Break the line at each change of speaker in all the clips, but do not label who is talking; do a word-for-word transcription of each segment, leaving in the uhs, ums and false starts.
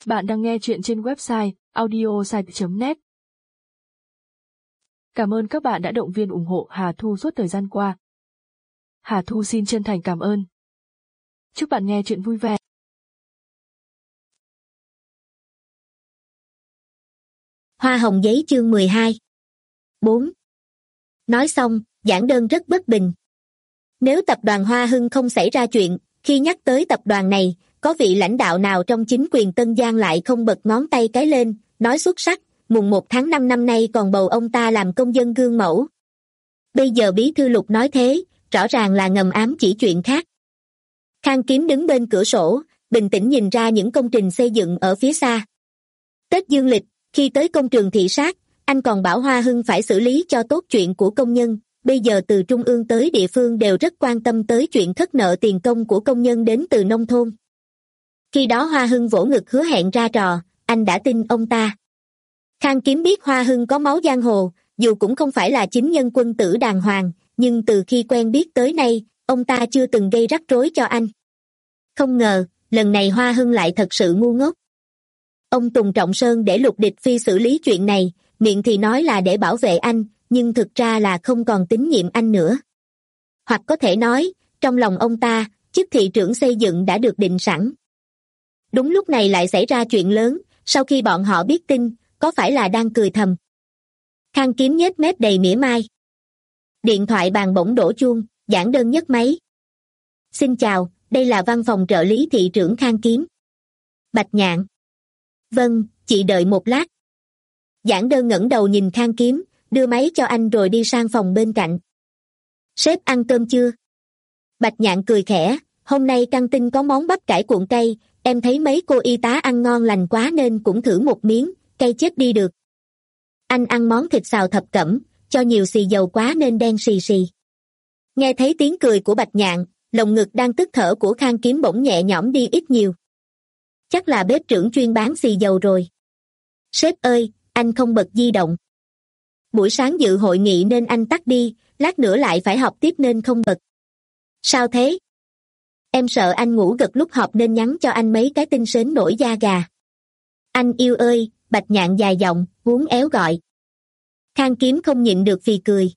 Bạn đang nghe chuyện trên website audiosite chấm net. Cảm ơn các bạn đã động viên ủng hộ Hà Thu suốt thời gian qua. Hà Thu xin chân thành cảm ơn. Chúc bạn nghe chuyện vui vẻ.
Hoa hồng giấy chương mười hai. bốn. Nói xong, giảng đơn rất bất bình. Nếu tập đoàn Hoa Hưng không xảy ra chuyện, khi nhắc tới tập đoàn này, có vị lãnh đạo nào trong chính quyền Tân Giang lại không bật ngón tay cái lên, nói xuất sắc, mùng một tháng năm năm nay còn bầu ông ta làm công dân gương mẫu. Bây giờ bí thư Lục nói thế, rõ ràng là ngầm ám chỉ chuyện khác. Khang Kiếm đứng bên cửa sổ, bình tĩnh nhìn ra những công trình xây dựng ở phía xa. Tết dương lịch, khi tới công trường thị sát, anh còn bảo Hoa Hưng phải xử lý cho tốt chuyện của công nhân. Bây giờ từ trung ương tới địa phương đều rất quan tâm tới chuyện thất nợ tiền công của công nhân đến từ nông thôn. Khi đó Hoa Hưng vỗ ngực hứa hẹn ra trò, anh đã tin ông ta. Khang Kiếm biết Hoa Hưng có máu giang hồ, dù cũng không phải là chính nhân quân tử đàng hoàng, nhưng từ khi quen biết tới nay, ông ta chưa từng gây rắc rối cho anh. Không ngờ, lần này Hoa Hưng lại thật sự ngu ngốc. Ông Tùng Trọng Sơn để Lục Địch Phi xử lý chuyện này, miệng thì nói là để bảo vệ anh, nhưng thực ra là không còn tín nhiệm anh nữa. Hoặc có thể nói, trong lòng ông ta, chức thị trưởng xây dựng đã được định sẵn. Đúng lúc này lại xảy ra chuyện lớn, sau khi bọn họ biết tin, có phải là đang cười thầm. Khang Kiếm nhếch mép đầy mỉa mai. Điện thoại bàn bỗng đổ chuông, giảng đơn nhấc máy. Xin chào, đây là văn phòng trợ lý thị trưởng Khang Kiếm. Bạch Nhạn. Vâng, chị đợi một lát. Giảng đơn ngẩng đầu nhìn Khang Kiếm, đưa máy cho anh rồi đi sang phòng bên cạnh. Sếp ăn cơm chưa? Bạch Nhạn cười khẽ, hôm nay căng tin có món bắp cải cuộn cay, em thấy mấy cô y tá ăn ngon lành quá nên cũng thử một miếng, cay chết đi được. Anh ăn món thịt xào thập cẩm, cho nhiều xì dầu quá nên đen xì xì. Nghe thấy tiếng cười của Bạch Nhạn, lồng ngực đang tức thở của Khang Kiếm bỗng nhẹ nhõm đi ít nhiều. Chắc là bếp trưởng chuyên bán xì dầu rồi. Sếp ơi, anh không bật di động. Buổi sáng dự hội nghị nên anh tắt đi, lát nữa lại phải họp tiếp nên không bật. Sao thế? Em sợ anh ngủ gật lúc họp nên nhắn cho anh mấy cái tin sến nổi da gà. Anh yêu ơi, Bạch Nhạn dài giọng, uốn éo gọi. Khang Kiếm không nhịn được phì cười.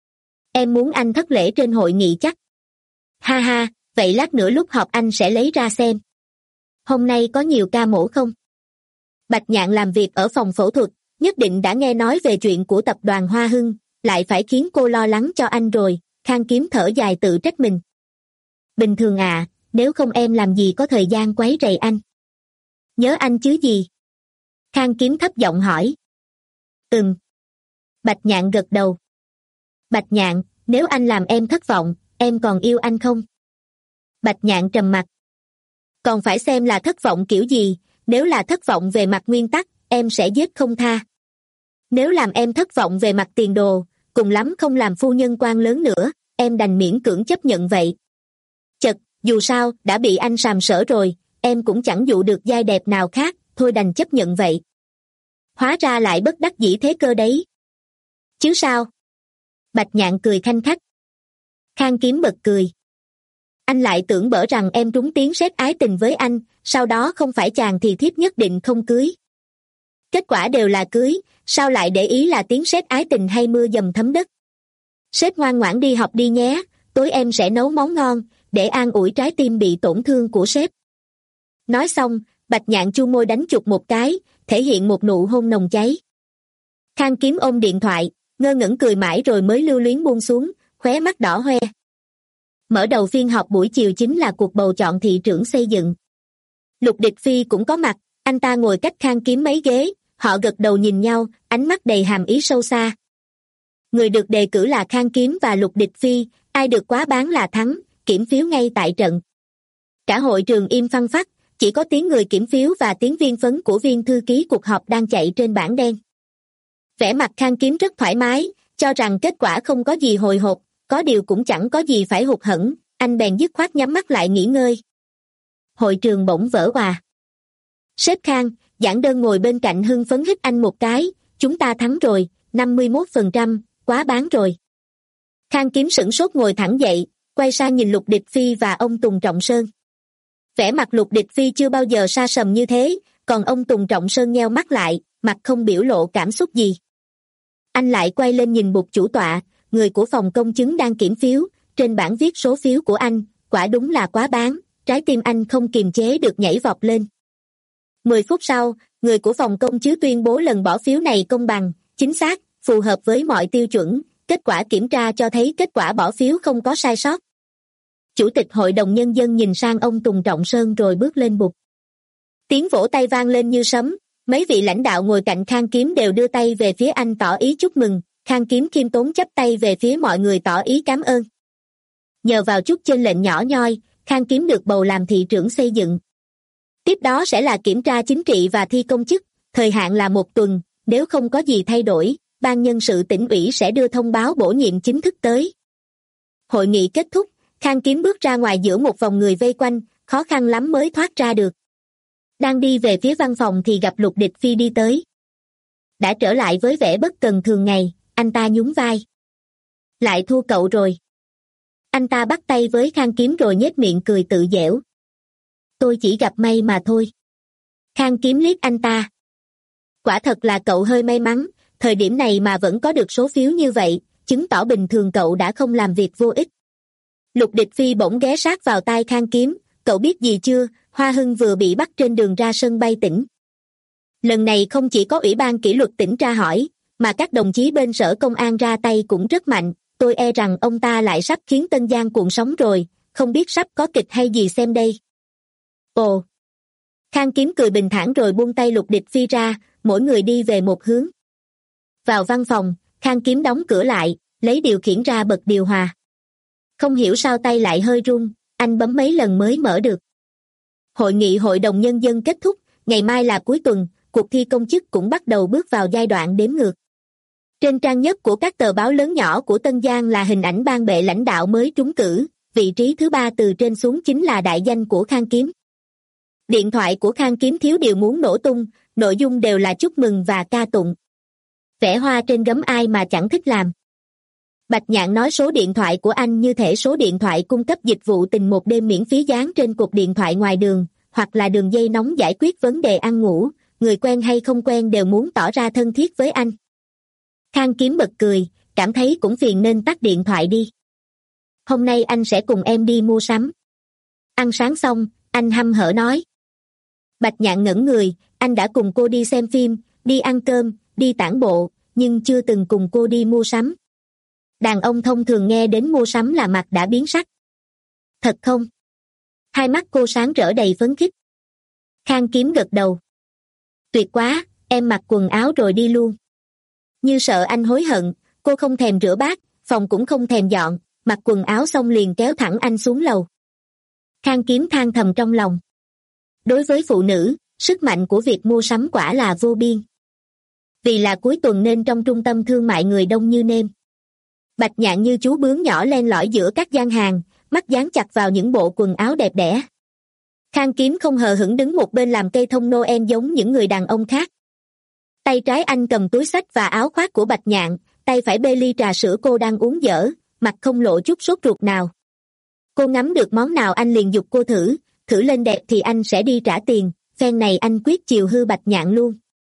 Em muốn anh thất lễ trên hội nghị chắc. Ha ha, vậy lát nữa lúc họp anh sẽ lấy ra xem. Hôm nay có nhiều ca mổ không? Bạch Nhạn làm việc ở phòng phẫu thuật, nhất định đã nghe nói về chuyện của tập đoàn Hoa Hưng, lại phải khiến cô lo lắng cho anh rồi. Khang Kiếm thở dài tự trách mình. Bình thường à, nếu không em làm gì có thời gian quấy rầy anh. Nhớ anh chứ gì? Khang Kiếm thấp giọng hỏi. Ừm. Bạch Nhạn gật đầu. Bạch Nhạn, nếu anh làm em thất vọng, em còn yêu anh không? Bạch Nhạn trầm mặc. Còn phải xem là thất vọng kiểu gì, nếu là thất vọng về mặt nguyên tắc, em sẽ giết không tha. Nếu làm em thất vọng về mặt tiền đồ, cùng lắm không làm phu nhân quan lớn nữa, em đành miễn cưỡng chấp nhận vậy. Chật, dù sao, đã bị anh sàm sỡ rồi, em cũng chẳng dụ được giai đẹp nào khác, thôi đành chấp nhận vậy. Hóa ra lại bất đắc dĩ thế cơ đấy. Chứ sao? Bạch Nhạn cười khanh khách. Khang Kiếm bật cười. Anh lại tưởng bở rằng em trúng tiếng sét ái tình với anh, sau đó không phải chàng thì thiếp nhất định không cưới. Kết quả đều là cưới, sao lại để ý là tiếng sét ái tình hay mưa dầm thấm đất. Sếp ngoan ngoãn đi học đi nhé, tối em sẽ nấu món ngon, để an ủi trái tim bị tổn thương của sếp. Nói xong, Bạch Nhạn chu môi đánh chụp một cái, thể hiện một nụ hôn nồng cháy. Khang Kiếm ôm điện thoại, ngơ ngẩn cười mãi rồi mới lưu luyến buông xuống, khóe mắt đỏ hoe. Mở đầu phiên họp buổi chiều chính là cuộc bầu chọn thị trưởng xây dựng. Lục Địch Phi cũng có mặt, anh ta ngồi cách Khang Kiếm mấy ghế, họ gật đầu nhìn nhau, ánh mắt đầy hàm ý sâu xa. Người được đề cử là Khang Kiếm và Lục Địch Phi, ai được quá bán là thắng, kiểm phiếu ngay tại trận. Cả hội trường im phăng phắc, chỉ có tiếng người kiểm phiếu và tiếng viên phấn của viên thư ký cuộc họp đang chạy trên bảng đen. Vẻ mặt Khang Kiếm rất thoải mái, cho rằng kết quả không có gì hồi hộp, có điều cũng chẳng có gì phải hụt hẫng, anh bèn dứt khoát nhắm mắt lại nghỉ ngơi. Hội trường bỗng vỡ òa. Sếp Khang, giảng đơn ngồi bên cạnh hưng phấn hít anh một cái, chúng ta thắng rồi, năm mươi mốt phần trăm, quá bán rồi. Khang Kiếm sửng sốt ngồi thẳng dậy, quay sang nhìn Lục Địch Phi và ông Tùng Trọng Sơn. Vẻ mặt Lục Địch Phi chưa bao giờ sa sầm như thế, còn ông Tùng Trọng Sơn nheo mắt lại, mặt không biểu lộ cảm xúc gì. Anh lại quay lên nhìn Bục chủ tọa, người của phòng công chứng đang kiểm phiếu, trên bảng viết số phiếu của anh, quả đúng là quá bán, trái tim anh không kiềm chế được nhảy vọt lên. Mười phút sau, người của phòng công chứng tuyên bố lần bỏ phiếu này công bằng, chính xác, phù hợp với mọi tiêu chuẩn, kết quả kiểm tra cho thấy kết quả bỏ phiếu không có sai sót. Chủ tịch Hội đồng Nhân dân nhìn sang ông Tùng Trọng Sơn rồi bước lên bục. Tiếng vỗ tay vang lên như sấm, mấy vị lãnh đạo ngồi cạnh Khang Kiếm đều đưa tay về phía anh tỏ ý chúc mừng, Khang Kiếm khiêm tốn chắp tay về phía mọi người tỏ ý cảm ơn. Nhờ vào chút chênh lệnh nhỏ nhoi, Khang Kiếm được bầu làm thị trưởng xây dựng. Tiếp đó sẽ là kiểm tra chính trị và thi công chức, thời hạn là một tuần, nếu không có gì thay đổi, ban nhân sự tỉnh ủy sẽ đưa thông báo bổ nhiệm chính thức tới. Hội nghị kết thúc, Khang Kiếm bước ra ngoài giữa một vòng người vây quanh, khó khăn lắm mới thoát ra được. Đang đi về phía văn phòng thì gặp Lục Địch Phi đi tới. Đã trở lại với vẻ bất cần thường ngày, anh ta nhún vai. Lại thua cậu rồi. Anh ta bắt tay với Khang Kiếm rồi nhếch miệng cười tự giễu. Tôi chỉ gặp may mà thôi. Khang Kiếm liếc anh ta. Quả thật là cậu hơi may mắn, thời điểm này mà vẫn có được số phiếu như vậy, chứng tỏ bình thường cậu đã không làm việc vô ích. Lục Địch Phi bỗng ghé sát vào tai Khang Kiếm, cậu biết gì chưa, Hoa Hưng vừa bị bắt trên đường ra sân bay tỉnh. Lần này không chỉ có Ủy ban kỷ luật tỉnh tra hỏi, mà các đồng chí bên sở công an ra tay cũng rất mạnh, tôi e rằng ông ta lại sắp khiến Tân Giang cuộn sóng rồi, không biết sắp có kịch hay gì xem đây. Ồ! Khang Kiếm cười bình thản rồi buông tay Lục Địch Phi ra, mỗi người đi về một hướng. Vào văn phòng, Khang Kiếm đóng cửa lại, lấy điều khiển ra bật điều hòa. Không hiểu sao tay lại hơi run, anh bấm mấy lần mới mở được. Hội nghị Hội đồng Nhân dân kết thúc, ngày mai là cuối tuần, cuộc thi công chức cũng bắt đầu bước vào giai đoạn đếm ngược. Trên trang nhất của các tờ báo lớn nhỏ của Tân Giang là hình ảnh ban bệ lãnh đạo mới trúng cử, vị trí thứ ba từ trên xuống chính là đại danh của Khang Kiếm. Điện thoại của Khang Kiếm thiếu điều muốn nổ tung, nội dung đều là chúc mừng và ca tụng. Vẽ hoa trên gấm ai mà chẳng thích làm. Bạch Nhạn nói số điện thoại của anh như thể số điện thoại cung cấp dịch vụ tình một đêm miễn phí dán trên cột điện thoại ngoài đường, hoặc là đường dây nóng giải quyết vấn đề ăn ngủ, người quen hay không quen đều muốn tỏ ra thân thiết với anh. Khang Kiếm bật cười, cảm thấy cũng phiền nên tắt điện thoại đi. Hôm nay anh sẽ cùng em đi mua sắm. Ăn sáng xong, anh hăm hở nói. Bạch Nhạn ngẩn người, anh đã cùng cô đi xem phim, đi ăn cơm, đi tản bộ, nhưng chưa từng cùng cô đi mua sắm. Đàn ông thông thường nghe đến mua sắm là mặt đã biến sắc. Thật không? Hai mắt cô sáng rỡ đầy phấn khích. Khang Kiếm gật đầu. Tuyệt quá, em mặc quần áo rồi đi luôn. Như sợ anh hối hận, cô không thèm rửa bát, phòng cũng không thèm dọn, mặc quần áo xong liền kéo thẳng anh xuống lầu. Khang Kiếm than thầm trong lòng. Đối với phụ nữ, sức mạnh của việc mua sắm quả là vô biên. Vì là cuối tuần nên trong trung tâm thương mại người đông như nêm. Bạch Nhạn như chú bướm nhỏ len lỏi giữa các gian hàng, mắt dán chặt vào những bộ quần áo đẹp đẽ. Khang Kiếm không hờ hững đứng một bên làm cây thông Noel giống những người đàn ông khác. Tay trái anh cầm túi xách và áo khoác của Bạch Nhạn, tay phải bê ly trà sữa cô đang uống dở, mặt không lộ chút sốt ruột nào. Cô ngắm được món nào anh liền giục cô thử, thử lên đẹp thì anh sẽ đi trả tiền, phen này anh quyết chiều hư Bạch Nhạn luôn.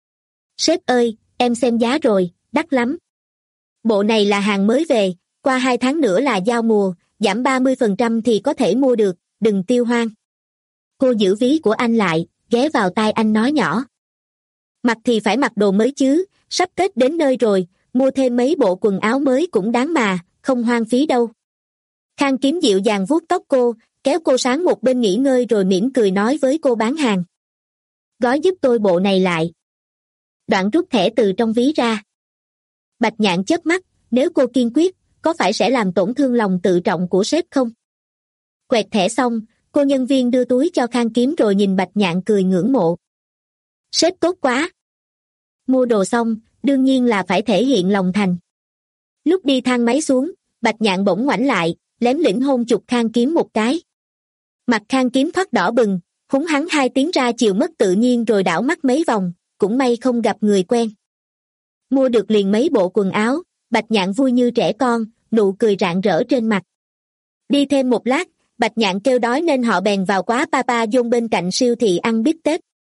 Sếp ơi, em xem giá rồi, đắt lắm. Bộ này là hàng mới về, qua hai tháng nữa là giao mùa, giảm ba mươi phần trăm thì có thể mua được, đừng tiêu hoang. Cô giữ ví của anh lại, ghé vào tai anh nói nhỏ. Mặc thì phải mặc đồ mới chứ, sắp Tết đến nơi rồi, mua thêm mấy bộ quần áo mới cũng đáng mà, không hoang phí đâu. Khang Kiếm dịu dàng vuốt tóc cô, kéo cô sang một bên nghỉ ngơi rồi mỉm cười nói với cô bán hàng. Gói giúp tôi bộ này lại. Đoạn rút thẻ từ trong ví ra. Bạch Nhạn chớp mắt, nếu cô kiên quyết, có phải sẽ làm tổn thương lòng tự trọng của sếp không? Quẹt thẻ xong, cô nhân viên đưa túi cho Khang Kiếm rồi nhìn Bạch Nhạn cười ngưỡng mộ. Sếp tốt quá! Mua đồ xong, đương nhiên là phải thể hiện lòng thành. Lúc đi thang máy xuống, Bạch Nhạn bỗng ngoảnh lại, lém lĩnh hôn chụp Khang Kiếm một cái. Mặt Khang Kiếm thoát đỏ bừng, húng hắn hai tiếng ra chiều mất tự nhiên rồi đảo mắt mấy vòng, cũng may không gặp người quen. Mua được liền mấy bộ quần áo, Bạch Nhạn vui như trẻ con, nụ cười rạng rỡ trên mặt. Đi thêm một lát, Bạch Nhạn kêu đói nên họ bèn vào quán Papa John bên cạnh siêu thị ăn bít tết.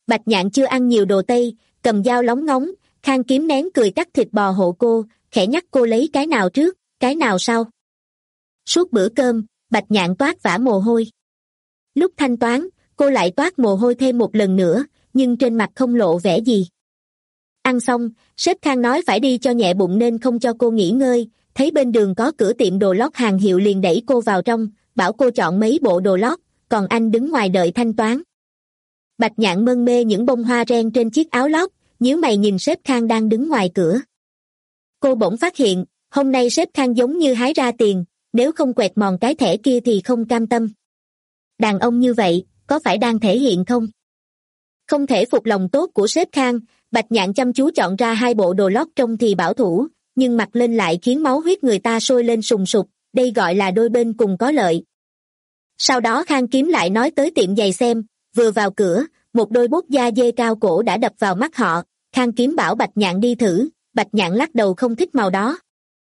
Bạch Nhạn chưa ăn nhiều đồ Tây, cầm dao lóng ngóng, Khang Kiếm nén cười cắt thịt bò hộ cô, khẽ nhắc cô lấy cái nào trước, cái nào sau. Suốt bữa cơm, Bạch Nhạn toát vã mồ hôi. Lúc thanh toán, cô lại toát mồ hôi thêm một lần nữa, nhưng trên mặt không lộ vẻ gì. Ăn xong, sếp Khang nói phải đi cho nhẹ bụng nên không cho cô nghỉ ngơi, thấy bên đường có cửa tiệm đồ lót hàng hiệu liền đẩy cô vào trong, bảo cô chọn mấy bộ đồ lót, còn anh đứng ngoài đợi thanh toán. Bạch Nhạn mân mê những bông hoa ren trên chiếc áo lót, nhíu mày nhìn sếp Khang đang đứng ngoài cửa. Cô bỗng phát hiện, hôm nay sếp Khang giống như hái ra tiền, nếu không quẹt mòn cái thẻ kia thì không cam tâm. Đàn ông như vậy, có phải đang thể hiện không? Không thể phục lòng tốt của sếp Khang, Bạch Nhạn chăm chú chọn ra hai bộ đồ lót trông thì bảo thủ, nhưng mặc lên lại khiến máu huyết người ta sôi lên sùng sục, đây gọi là đôi bên cùng có lợi. Sau đó Khang Kiếm lại nói tới tiệm giày xem, vừa vào cửa, một đôi bốt da dê cao cổ đã đập vào mắt họ, Khang Kiếm bảo Bạch Nhạn đi thử, Bạch Nhạn lắc đầu không thích màu đó.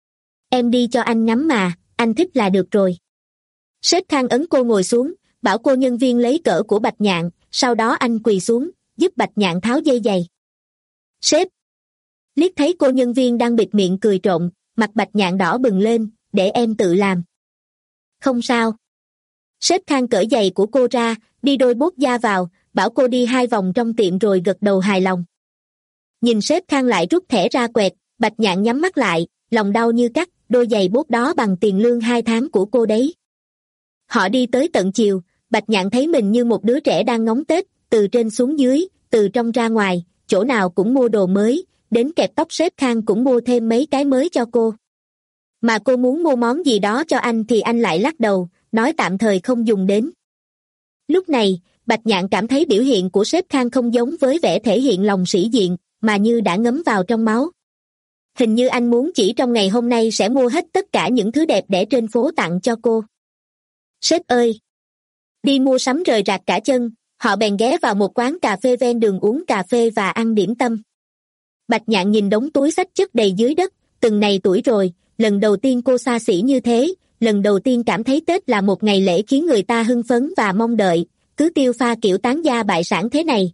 Em đi cho anh ngắm mà, anh thích là được rồi. Sếp Khang ấn cô ngồi xuống, bảo cô nhân viên lấy cỡ của Bạch Nhạn, sau đó anh quỳ xuống, giúp Bạch Nhạn tháo dây giày. Sếp! Liếc thấy cô nhân viên đang bịt miệng cười trộm, mặt Bạch Nhạn đỏ bừng lên, để em tự làm. Không sao. Sếp Khang cởi giày của cô ra, đi đôi bốt da vào, bảo cô đi hai vòng trong tiệm rồi gật đầu hài lòng. Nhìn sếp Khang lại rút thẻ ra quẹt, Bạch Nhạn nhắm mắt lại, lòng đau như cắt, đôi giày bốt đó bằng tiền lương hai tháng của cô đấy. Họ đi tới tận chiều, Bạch Nhạn thấy mình như một đứa trẻ đang ngóng Tết, từ trên xuống dưới, từ trong ra ngoài, chỗ nào cũng mua đồ mới, đến kẹp tóc sếp Khang cũng mua thêm mấy cái mới cho cô. Mà cô muốn mua món gì đó cho anh thì anh lại lắc đầu, nói tạm thời không dùng đến. Lúc này, Bạch Nhạn cảm thấy biểu hiện của sếp Khang không giống với vẻ thể hiện lòng sĩ diện, mà như đã ngấm vào trong máu. Hình như anh muốn chỉ trong ngày hôm nay sẽ mua hết tất cả những thứ đẹp đẽ trên phố tặng cho cô. Sếp ơi! Đi mua sắm rời rạc cả chân, họ bèn ghé vào một quán cà phê ven đường uống cà phê và ăn điểm tâm. Bạch Nhạn nhìn đống túi xách chất đầy dưới đất, từng này tuổi rồi, lần đầu tiên cô xa xỉ như thế, lần đầu tiên cảm thấy Tết là một ngày lễ khiến người ta hưng phấn và mong đợi, cứ tiêu pha kiểu tán gia bại sản thế này.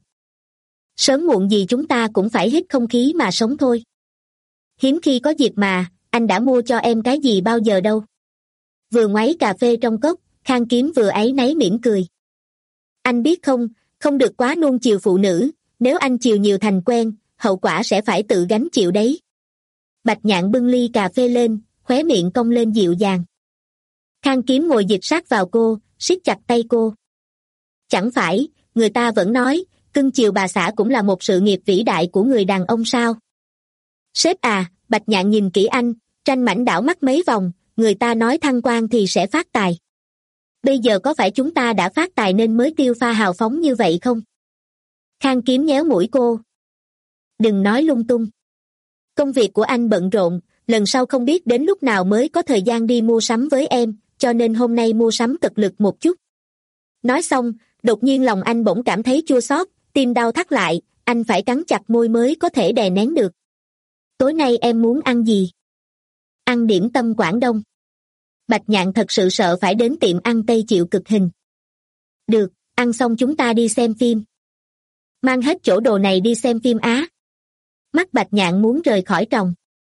Sớm muộn gì chúng ta cũng phải hít không khí mà sống thôi. Hiếm khi có dịp mà, anh đã mua cho em cái gì bao giờ đâu. Vừa ngoáy cà phê trong cốc, Khang Kiếm vừa áy náy mỉm cười. Anh biết không, không được quá nuông chiều phụ nữ, nếu anh chiều nhiều thành quen, hậu quả sẽ phải tự gánh chịu đấy. Bạch Nhạn bưng ly cà phê lên, khóe miệng cong lên dịu dàng. Khang Kiếm ngồi dịch sát vào cô, siết chặt tay cô. Chẳng phải, người ta vẫn nói, cưng chiều bà xã cũng là một sự nghiệp vĩ đại của người đàn ông sao? Sếp à, Bạch Nhạn nhìn kỹ anh, tranh mảnh đảo mắt mấy vòng, người ta nói thăng quan thì sẽ phát tài. Bây giờ có phải chúng ta đã phát tài nên mới tiêu pha hào phóng như vậy không? Khang Kiếm nhéo mũi cô. Đừng nói lung tung. Công việc của anh bận rộn, lần sau không biết đến lúc nào mới có thời gian đi mua sắm với em, cho nên hôm nay mua sắm cật lực một chút. Nói xong, đột nhiên lòng anh bỗng cảm thấy chua xót, tim đau thắt lại, anh phải cắn chặt môi mới có thể đè nén được. Tối nay em muốn ăn gì? Ăn điểm tâm Quảng Đông. Bạch Nhạn thật sự sợ phải đến tiệm ăn Tây chịu cực hình. Được, ăn xong chúng ta đi xem phim. Mang hết chỗ đồ này đi xem phim Á. Mắt Bạch Nhạn muốn rời khỏi tròng.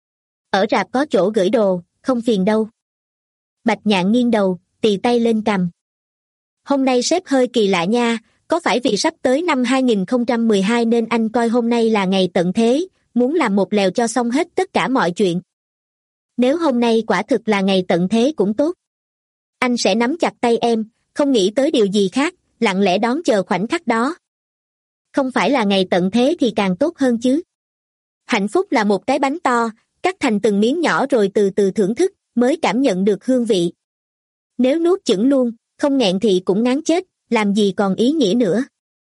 Ở rạp có chỗ gửi đồ, không phiền đâu. Bạch Nhạn nghiêng đầu, tì tay lên cằm. Hôm nay sếp hơi kỳ lạ nha, có phải vì sắp tới năm hai không một hai nên anh coi hôm nay là ngày tận thế, muốn làm một lèo cho xong hết tất cả mọi chuyện. Nếu hôm nay quả thực là ngày tận thế cũng tốt. Anh sẽ nắm chặt tay em, không nghĩ tới điều gì khác, lặng lẽ đón chờ khoảnh khắc đó. Không phải là ngày tận thế thì càng tốt hơn chứ. Hạnh phúc là một cái bánh to, cắt thành từng miếng nhỏ rồi từ từ thưởng thức, mới cảm nhận được hương vị. Nếu nuốt chửng luôn, không nghẹn thì cũng ngán chết, làm gì còn ý nghĩa nữa.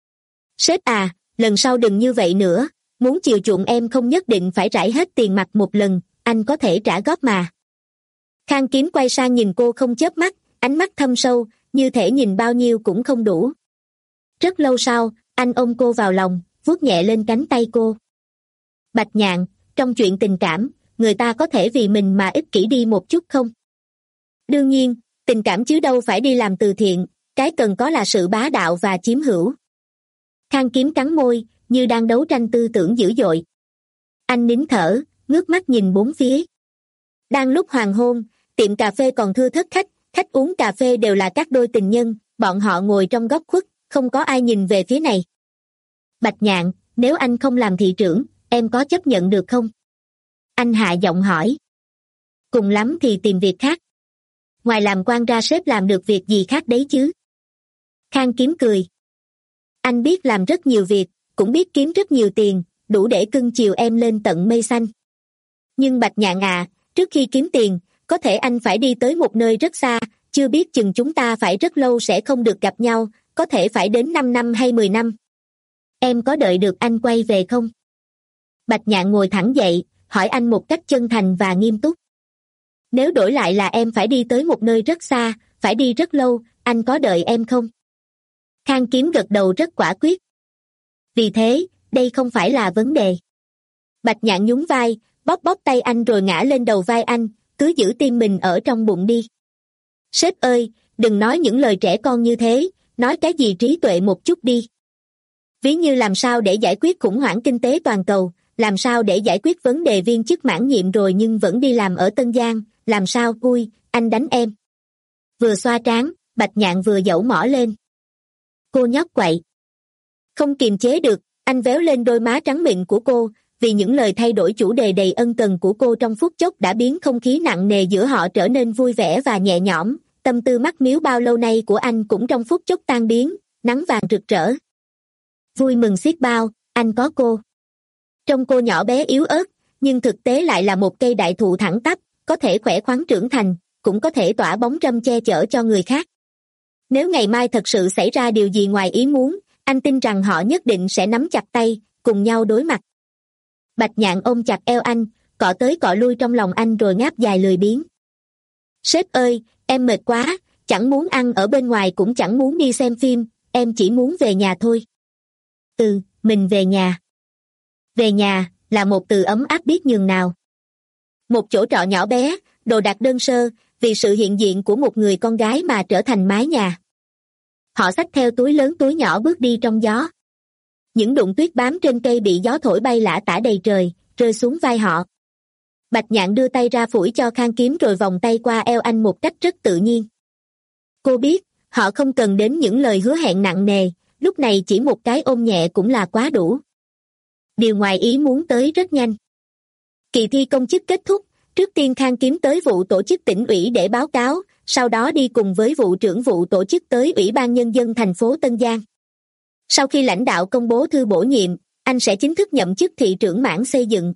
Sếp à, lần sau đừng như vậy nữa, muốn chiều chuộng em không nhất định phải rải hết tiền mặt một lần, anh có thể trả góp mà. Khang Kiếm quay sang nhìn cô không chớp mắt, ánh mắt thâm sâu, như thể nhìn bao nhiêu cũng không đủ. Rất lâu sau, anh ôm cô vào lòng, vuốt nhẹ lên cánh tay cô. Bạch Nhạn, trong chuyện tình cảm, người ta có thể vì mình mà ích kỷ đi một chút không? Đương nhiên, tình cảm chứ đâu phải đi làm từ thiện, cái cần có là sự bá đạo và chiếm hữu. Khang Khang Kiếm cắn môi, như đang đấu tranh tư tưởng dữ dội. Anh nín thở, ngước mắt nhìn bốn phía. Đang lúc hoàng hôn, tiệm cà phê còn thưa thớt khách, khách uống cà phê đều là các đôi tình nhân, bọn họ ngồi trong góc khuất, không có ai nhìn về phía này. Bạch Nhạn, nếu anh không làm thị trưởng, em có chấp nhận được không? Anh hạ giọng hỏi. Cùng lắm thì tìm việc khác. Ngoài làm quan ra sếp làm được việc gì khác đấy chứ? Khang Kiếm cười. Anh biết làm rất nhiều việc, cũng biết kiếm rất nhiều tiền, đủ để cưng chiều em lên tận mây xanh. Nhưng Bạch Nhạn à, trước khi kiếm tiền, có thể anh phải đi tới một nơi rất xa, chưa biết chừng chúng ta phải rất lâu sẽ không được gặp nhau, có thể phải đến năm năm hay mười năm. Em có đợi được anh quay về không? Bạch Nhạn ngồi thẳng dậy, hỏi anh một cách chân thành và nghiêm túc. Nếu đổi lại là em phải đi tới một nơi rất xa, phải đi rất lâu, anh có đợi em không? Khang Kiếm gật đầu rất quả quyết. Vì thế, đây không phải là vấn đề. Bạch Nhạn nhún vai, bóp bóp tay anh rồi ngã lên đầu vai anh, cứ giữ tim mình ở trong bụng đi. Sếp ơi, đừng nói những lời trẻ con như thế, nói cái gì trí tuệ một chút đi. Ví như làm sao để giải quyết khủng hoảng kinh tế toàn cầu, làm sao để giải quyết vấn đề viên chức mãn nhiệm rồi nhưng vẫn đi làm ở Tân Giang, làm sao vui, anh đánh em. Vừa xoa trán, Bạch Nhạn vừa dẫu mỏ lên. Cô nhóc quậy. Không kiềm chế được, anh véo lên đôi má trắng mịn của cô, vì những lời thay đổi chủ đề đầy ân cần của cô trong phút chốc đã biến không khí nặng nề giữa họ trở nên vui vẻ và nhẹ nhõm, tâm tư mắc miếu bao lâu nay của anh cũng trong phút chốc tan biến, nắng vàng rực rỡ. Vui mừng xiết bao, anh có cô. Trông cô nhỏ bé yếu ớt, nhưng thực tế lại là một cây đại thụ thẳng tắp, có thể khỏe khoắn trưởng thành, cũng có thể tỏa bóng râm che chở cho người khác. Nếu ngày mai thật sự xảy ra điều gì ngoài ý muốn, anh tin rằng họ nhất định sẽ nắm chặt tay, cùng nhau đối mặt. Bạch Nhạn ôm chặt eo anh, cọ tới cọ lui trong lòng anh rồi ngáp dài lười biếng. Sếp ơi, em mệt quá, chẳng muốn ăn ở bên ngoài cũng chẳng muốn đi xem phim, em chỉ muốn về nhà thôi. Ừ, mình về nhà. Về nhà, là một từ ấm áp biết nhường nào. Một chỗ trọ nhỏ bé, đồ đạc đơn sơ, vì sự hiện diện của một người con gái mà trở thành mái nhà. Họ xách theo túi lớn túi nhỏ bước đi trong gió. Những đụng tuyết bám trên cây bị gió thổi bay lả tả đầy trời, rơi xuống vai họ. Bạch Nhạn đưa tay ra phủi cho Khang Kiếm rồi vòng tay qua eo anh một cách rất tự nhiên. Cô biết, họ không cần đến những lời hứa hẹn nặng nề, lúc này chỉ một cái ôm nhẹ cũng là quá đủ. Điều ngoài ý muốn tới rất nhanh. Kỳ thi công chức kết thúc, trước tiên Khang Kiếm tới vụ tổ chức tỉnh ủy để báo cáo, sau đó đi cùng với vụ trưởng vụ tổ chức tới Ủy ban Nhân dân thành phố Tân Giang. Sau khi lãnh đạo công bố thư bổ nhiệm, anh sẽ chính thức nhậm chức thị trưởng mảng xây dựng.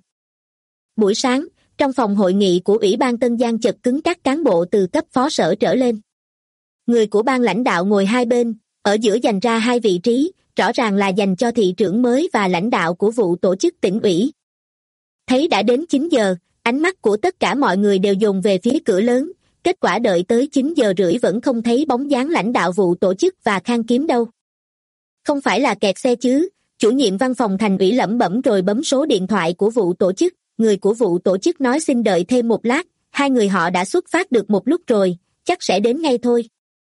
Buổi sáng, trong phòng hội nghị của Ủy ban Tân Giang chật cứng các cán bộ từ cấp phó sở trở lên. Người của ban lãnh đạo ngồi hai bên, ở giữa dành ra hai vị trí, rõ ràng là dành cho thị trưởng mới và lãnh đạo của vụ tổ chức tỉnh ủy. Thấy đã đến chín giờ, ánh mắt của tất cả mọi người đều dồn về phía cửa lớn, kết quả đợi tới chín giờ rưỡi vẫn không thấy bóng dáng lãnh đạo vụ tổ chức và Khang Kiếm đâu. Không phải là kẹt xe chứ, chủ nhiệm văn phòng thành ủy lẩm bẩm rồi bấm số điện thoại của vụ tổ chức, người của vụ tổ chức nói xin đợi thêm một lát, hai người họ đã xuất phát được một lúc rồi, chắc sẽ đến ngay thôi.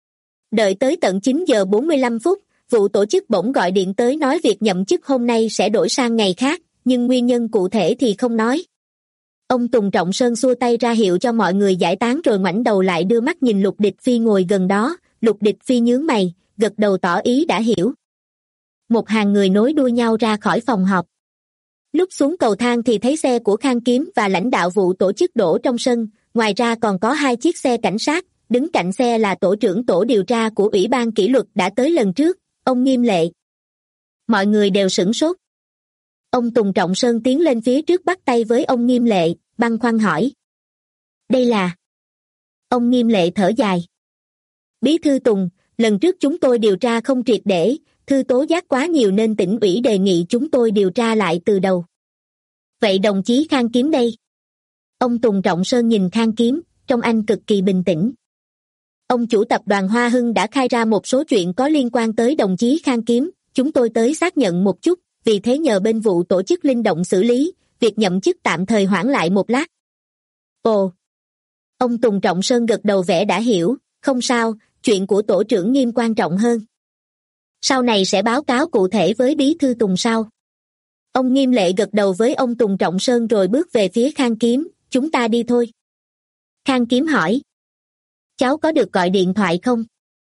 Đợi tới tận chín giờ bốn mươi lăm phút, vụ tổ chức bỗng gọi điện tới nói việc nhậm chức hôm nay sẽ đổi sang ngày khác, nhưng nguyên nhân cụ thể thì không nói. Ông Tùng Trọng Sơn xua tay ra hiệu cho mọi người giải tán rồi ngoảnh đầu lại đưa mắt nhìn Lục Địch Phi ngồi gần đó, Lục Địch Phi nhướng mày, gật đầu tỏ ý đã hiểu. Một hàng người nối đuôi nhau ra khỏi phòng họp. Lúc xuống cầu thang thì thấy xe của Khang Kiếm và lãnh đạo vụ tổ chức đổ trong sân, ngoài ra còn có hai chiếc xe cảnh sát, đứng cạnh xe là tổ trưởng tổ điều tra của Ủy ban kỷ luật đã tới lần trước, ông Nghiêm Lệ. Mọi người đều sửng sốt. Ông Tùng Trọng Sơn tiến lên phía trước bắt tay với ông Nghiêm Lệ, băn khoăn hỏi. Đây là... Ông Nghiêm Lệ thở dài. Bí thư Tùng, lần trước chúng tôi điều tra không triệt để, thư tố giác quá nhiều nên tỉnh ủy đề nghị chúng tôi điều tra lại từ đầu. Vậy đồng chí Khang Kiếm đây? Ông Tùng Trọng Sơn nhìn Khang Kiếm, trông anh cực kỳ bình tĩnh. Ông chủ tập đoàn Hoa Hưng đã khai ra một số chuyện có liên quan tới đồng chí Khang Kiếm, chúng tôi tới xác nhận một chút, vì thế nhờ bên vụ tổ chức linh động xử lý, việc nhậm chức tạm thời hoãn lại một lát. Ồ! Ông Tùng Trọng Sơn gật đầu vẻ đã hiểu, không sao, chuyện của tổ trưởng Nghiêm quan trọng hơn. sau này sẽ báo cáo cụ thể với bí thư Tùng sau. Ông Nghiêm Lệ gật đầu với ông Tùng Trọng Sơn rồi bước về phía Khang Kiếm, chúng ta đi thôi. Khang Kiếm hỏi. Cháu có được gọi điện thoại không?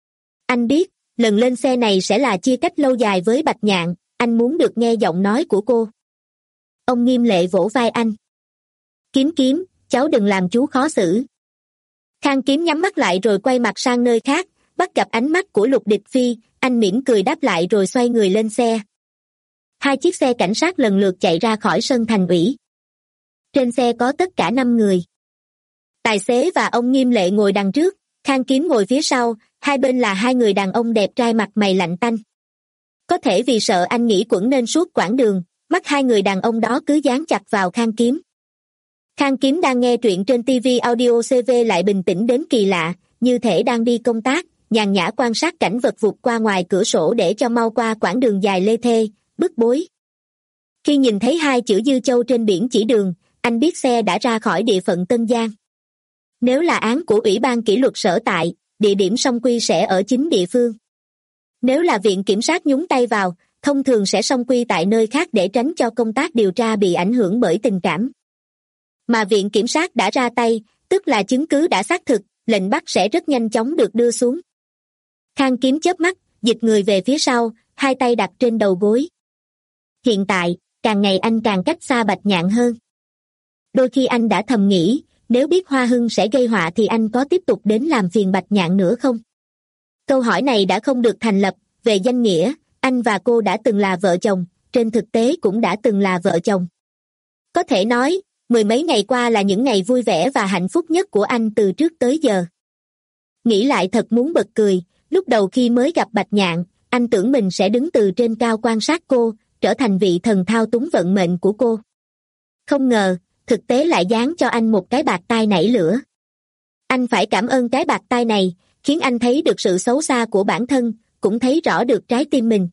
Anh biết, lần lên xe này sẽ là chia cách lâu dài với Bạch Nhạn, anh muốn được nghe giọng nói của cô. Ông Nghiêm Lệ vỗ vai anh. Kiếm Kiếm, cháu đừng làm chú khó xử. Khang Kiếm nhắm mắt lại rồi quay mặt sang nơi khác, bắt gặp ánh mắt của Lục Địch Phi, anh mỉm cười đáp lại rồi xoay người lên xe. Hai chiếc xe cảnh sát lần lượt chạy ra khỏi sân thành ủy. Trên xe có tất cả năm người. Tài xế và ông Nghiêm Lệ ngồi đằng trước, Khang Kiếm ngồi phía sau, hai bên là hai người đàn ông đẹp trai mặt mày lạnh tanh. Có thể vì sợ anh nghĩ quẩn nên suốt quãng đường, mắt hai người đàn ông đó cứ dán chặt vào Khang Kiếm. Khang Kiếm đang nghe truyện trên ti vi audio xê vê lại bình tĩnh đến kỳ lạ, như thể đang đi công tác, nhàn nhã quan sát cảnh vật vụt qua ngoài cửa sổ để cho mau qua quãng đường dài lê thê, bức bối. Khi nhìn thấy hai chữ Dư Châu trên biển chỉ đường, anh biết xe đã ra khỏi địa phận Tân Giang. Nếu là án của Ủy ban kỷ luật sở tại, địa điểm song quy sẽ ở chính địa phương. Nếu là viện kiểm sát nhúng tay vào, thông thường sẽ song quy tại nơi khác để tránh cho công tác điều tra bị ảnh hưởng bởi tình cảm. Mà viện kiểm sát đã ra tay, tức là chứng cứ đã xác thực, lệnh bắt sẽ rất nhanh chóng được đưa xuống. Khang Kiếm chớp mắt, dịch người về phía sau, hai tay đặt trên đầu gối. Hiện tại, càng ngày anh càng cách xa Bạch Nhạn hơn. Đôi khi anh đã thầm nghĩ, nếu biết Hoa Hưng sẽ gây họa thì anh có tiếp tục đến làm phiền Bạch Nhạn nữa không? Câu hỏi này đã không được thành lập, về danh nghĩa, anh và cô đã từng là vợ chồng, trên thực tế cũng đã từng là vợ chồng. Có thể nói, mười mấy ngày qua là những ngày vui vẻ và hạnh phúc nhất của anh từ trước tới giờ. Nghĩ lại thật muốn bật cười, lúc đầu khi mới gặp Bạch Nhạn, anh tưởng mình sẽ đứng từ trên cao quan sát cô, trở thành vị thần thao túng vận mệnh của cô. Không ngờ, thực tế lại giáng cho anh một cái bạt tai nảy lửa. Anh phải cảm ơn cái bạt tai này, khiến anh thấy được sự xấu xa của bản thân, cũng thấy rõ được trái tim mình.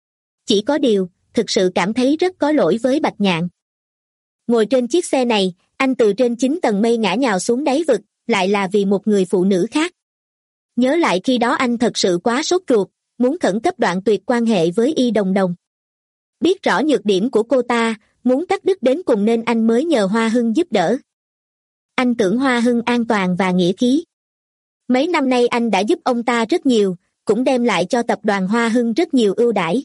Chỉ có điều, thực sự cảm thấy rất có lỗi với Bạch Nhạn. Ngồi trên chiếc xe này, anh từ trên chín tầng mây ngã nhào xuống đáy vực, lại là vì một người phụ nữ khác. Nhớ lại khi đó anh thật sự quá sốt ruột, muốn khẩn cấp đoạn tuyệt quan hệ với Y Đồng Đồng. Biết rõ nhược điểm của cô ta, muốn cắt đứt đến cùng nên anh mới nhờ Hoa Hưng giúp đỡ. Anh tưởng Hoa Hưng an toàn và nghĩa khí. Mấy năm nay anh đã giúp ông ta rất nhiều, cũng đem lại cho tập đoàn Hoa Hưng rất nhiều ưu đãi.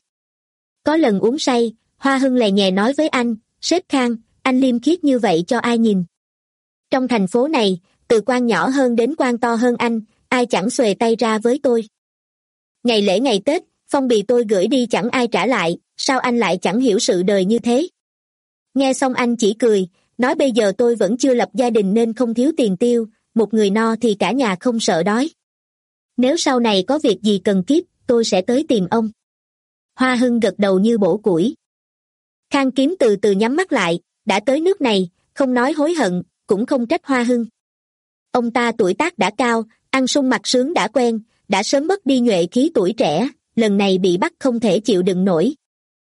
Có lần uống say, Hoa Hưng lè nhè nói với anh, sếp Khang, anh liêm khiết như vậy cho ai nhìn. Trong thành phố này, từ quan nhỏ hơn đến quan to hơn anh, ai chẳng xuề tay ra với tôi. Ngày lễ ngày Tết, phong bì tôi gửi đi chẳng ai trả lại, sao anh lại chẳng hiểu sự đời như thế? Nghe xong anh chỉ cười, nói bây giờ tôi vẫn chưa lập gia đình nên không thiếu tiền tiêu, một người no thì cả nhà không sợ đói. Nếu sau này có việc gì cần kiếp, tôi sẽ tới tìm ông. Hoa Hưng gật đầu như bổ củi. Khang Kiếm từ từ nhắm mắt lại, đã tới nước này, không nói hối hận, cũng không trách Hoa Hưng. Ông ta tuổi tác đã cao, ăn sung mặc sướng đã quen, đã sớm mất đi nhuệ khí tuổi trẻ, lần này bị bắt không thể chịu đựng nổi.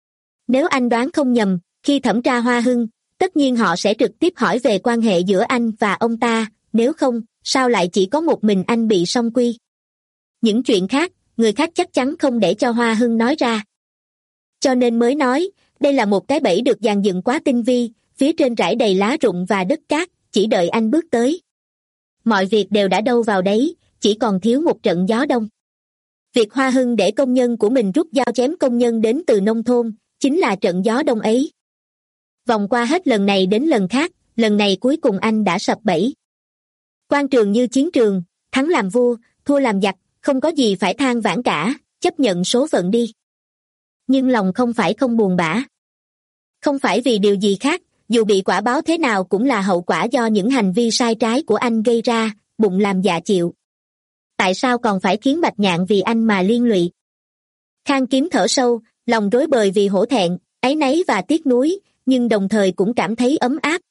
Nếu anh đoán không nhầm, khi thẩm tra Hoa Hưng, tất nhiên họ sẽ trực tiếp hỏi về quan hệ giữa anh và ông ta, nếu không, sao lại chỉ có một mình anh bị song quy. Những chuyện khác, người khác chắc chắn không để cho Hoa Hưng nói ra. Cho nên mới nói, đây là một cái bẫy được dàn dựng quá tinh vi, phía trên rải đầy lá rụng và đất cát, chỉ đợi anh bước tới. Mọi việc đều đã đâu vào đấy, chỉ còn thiếu một trận gió đông. Việc Hoa Hưng để công nhân của mình rút dao chém công nhân đến từ nông thôn, chính là trận gió đông ấy. Vòng qua hết lần này đến lần khác, lần này cuối cùng anh đã sập bẫy. Quan trường như chiến trường, thắng làm vua, thua làm giặc, không có gì phải than vãn cả, chấp nhận số phận đi. Nhưng lòng không phải không buồn bã. Không phải vì điều gì khác, dù bị quả báo thế nào cũng là hậu quả do những hành vi sai trái của anh gây ra, bụng làm dạ chịu. Tại sao còn phải khiến Bạch Nhạn vì anh mà liên lụy? Khang Kiếm thở sâu, lòng rối bời vì hổ thẹn, áy náy và tiếc nuối, nhưng đồng thời cũng cảm thấy ấm áp.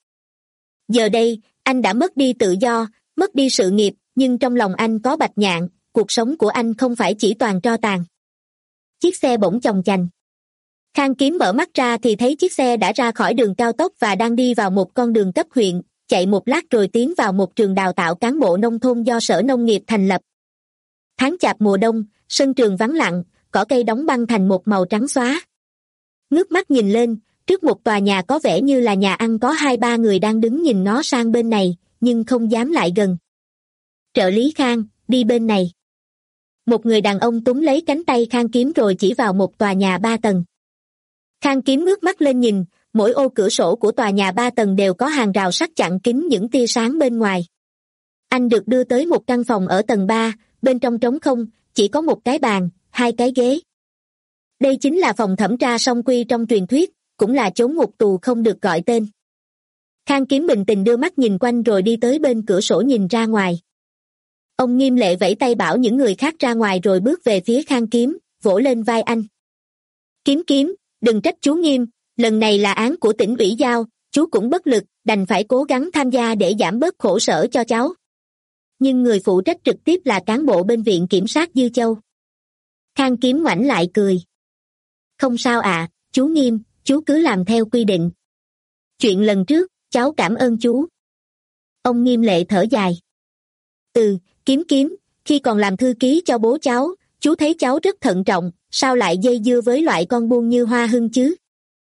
Giờ đây, anh đã mất đi tự do, mất đi sự nghiệp, nhưng trong lòng anh có Bạch Nhạn, cuộc sống của anh không phải chỉ toàn tro tàn. Chiếc xe bỗng chồng chành. Khang Kiếm mở mắt ra thì thấy chiếc xe đã ra khỏi đường cao tốc và đang đi vào một con đường cấp huyện, chạy một lát rồi tiến vào một trường đào tạo cán bộ nông thôn do Sở Nông nghiệp thành lập. Tháng chạp mùa đông, sân trường vắng lặng, cỏ cây đóng băng thành một màu trắng xóa. Ngước mắt nhìn lên, trước một tòa nhà có vẻ như là nhà ăn có hai ba người đang đứng nhìn nó sang bên này, nhưng không dám lại gần. Trợ lý Khang, đi bên này. Một người đàn ông túm lấy cánh tay Khang Kiếm rồi chỉ vào một tòa nhà ba tầng. Khang Kiếm ngước mắt lên nhìn, mỗi ô cửa sổ của tòa nhà ba tầng đều có hàng rào sắt chặn kín những tia sáng bên ngoài. Anh được đưa tới một căn phòng ở tầng ba, bên trong trống không, chỉ có một cái bàn, hai cái ghế. Đây chính là phòng thẩm tra song quy trong truyền thuyết, cũng là chốn ngục tù không được gọi tên. Khang Kiếm bình tĩnh đưa mắt nhìn quanh rồi đi tới bên cửa sổ nhìn ra ngoài. Ông Nghiêm Lệ vẫy tay bảo những người khác ra ngoài rồi bước về phía Khang Kiếm, vỗ lên vai anh. Kiếm Kiếm, đừng trách chú Nghiêm, lần này là án của tỉnh ủy giao, chú cũng bất lực, đành phải cố gắng tham gia để giảm bớt khổ sở cho cháu. Nhưng người phụ trách trực tiếp là cán bộ bên viện kiểm sát Dư Châu. Khang Kiếm ngoảnh lại cười. Không sao ạ, à, chú Nghiêm, chú cứ làm theo quy định. Chuyện lần trước, cháu cảm ơn chú. Ông Nghiêm Lệ thở dài. Ừ, Kiếm Kiếm, khi còn làm thư ký cho bố cháu, chú thấy cháu rất thận trọng, sao lại dây dưa với loại con buôn như Hoa Hưng chứ?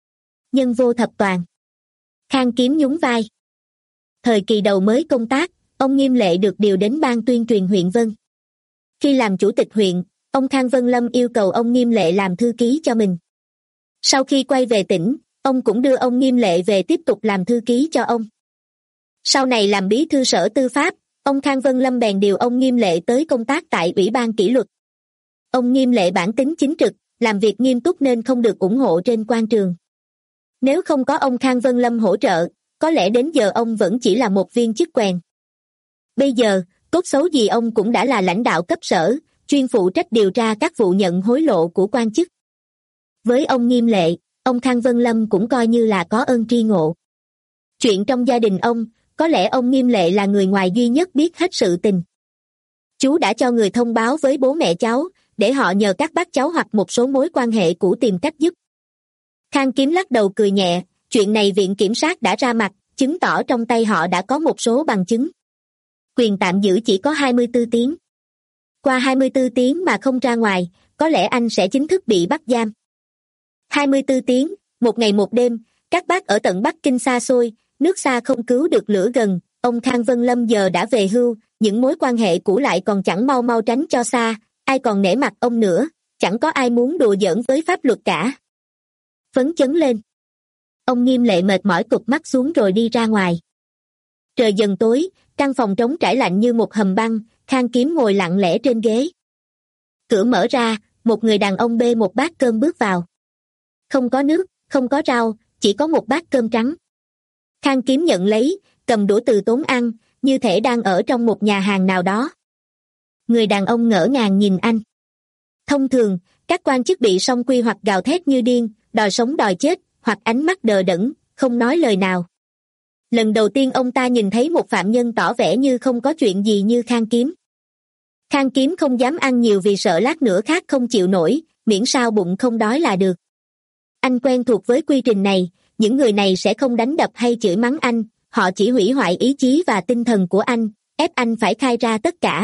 Nhân vô thập toàn. Khang Kiếm nhún vai. Thời kỳ đầu mới công tác, ông Nghiêm Lệ được điều đến ban tuyên truyền huyện Vân. Khi làm chủ tịch huyện, ông Khang Vân Lâm yêu cầu ông Nghiêm Lệ làm thư ký cho mình. Sau khi quay về tỉnh, ông cũng đưa ông Nghiêm Lệ về tiếp tục làm thư ký cho ông. Sau này làm bí thư sở tư pháp, ông Khang Vân Lâm bèn điều ông Nghiêm Lệ tới công tác tại Ủy ban kỷ luật. Ông Nghiêm Lệ bản tính chính trực, làm việc nghiêm túc nên không được ủng hộ trên quan trường. Nếu không có ông Khang Vân Lâm hỗ trợ, có lẽ đến giờ ông vẫn chỉ là một viên chức quèn. Bây giờ, tốt xấu gì ông cũng đã là lãnh đạo cấp sở, chuyên phụ trách điều tra các vụ nhận hối lộ của quan chức. Với ông Nghiêm Lệ, ông Khang Vân Lâm cũng coi như là có ơn tri ngộ. Chuyện trong gia đình ông, có lẽ ông Nghiêm Lệ là người ngoài duy nhất biết hết sự tình. Chú đã cho người thông báo với bố mẹ cháu, để họ nhờ các bác cháu hoặc một số mối quan hệ cũ tìm cách giúp. Khang Kiếm lắc đầu cười nhẹ, chuyện này viện kiểm sát đã ra mặt, chứng tỏ trong tay họ đã có một số bằng chứng. Quyền tạm giữ chỉ có hai mươi tư tiếng. Qua hai mươi tư tiếng mà không ra ngoài, có lẽ anh sẽ chính thức bị bắt giam. hai mươi tư tiếng, một ngày một đêm, các bác ở tận Bắc Kinh xa xôi, nước xa không cứu được lửa gần, ông Khang Vân Lâm giờ đã về hưu, những mối quan hệ cũ lại còn chẳng mau mau tránh cho xa, ai còn nể mặt ông nữa, chẳng có ai muốn đùa giỡn với pháp luật cả. Phấn chấn lên. Ông Nghiêm Lệ mệt mỏi cụp mắt xuống rồi đi ra ngoài. Trời dần tối, căn phòng trống trải lạnh như một hầm băng, Khang Kiếm ngồi lặng lẽ trên ghế. Cửa mở ra, một người đàn ông bê một bát cơm bước vào. Không có nước, không có rau, chỉ có một bát cơm trắng. Khang Kiếm nhận lấy, cầm đũa từ tốn ăn, như thể đang ở trong một nhà hàng nào đó. Người đàn ông ngỡ ngàng nhìn anh. Thông thường, các quan chức bị song quy hoặc gào thét như điên, đòi sống đòi chết, hoặc ánh mắt đờ đẫn, không nói lời nào. Lần đầu tiên ông ta nhìn thấy một phạm nhân tỏ vẻ như không có chuyện gì như Khang Kiếm. Khang Kiếm không dám ăn nhiều vì sợ lát nữa khác không chịu nổi, miễn sao bụng không đói là được. Anh quen thuộc với quy trình này, những người này sẽ không đánh đập hay chửi mắng anh, họ chỉ hủy hoại ý chí và tinh thần của anh, ép anh phải khai ra tất cả.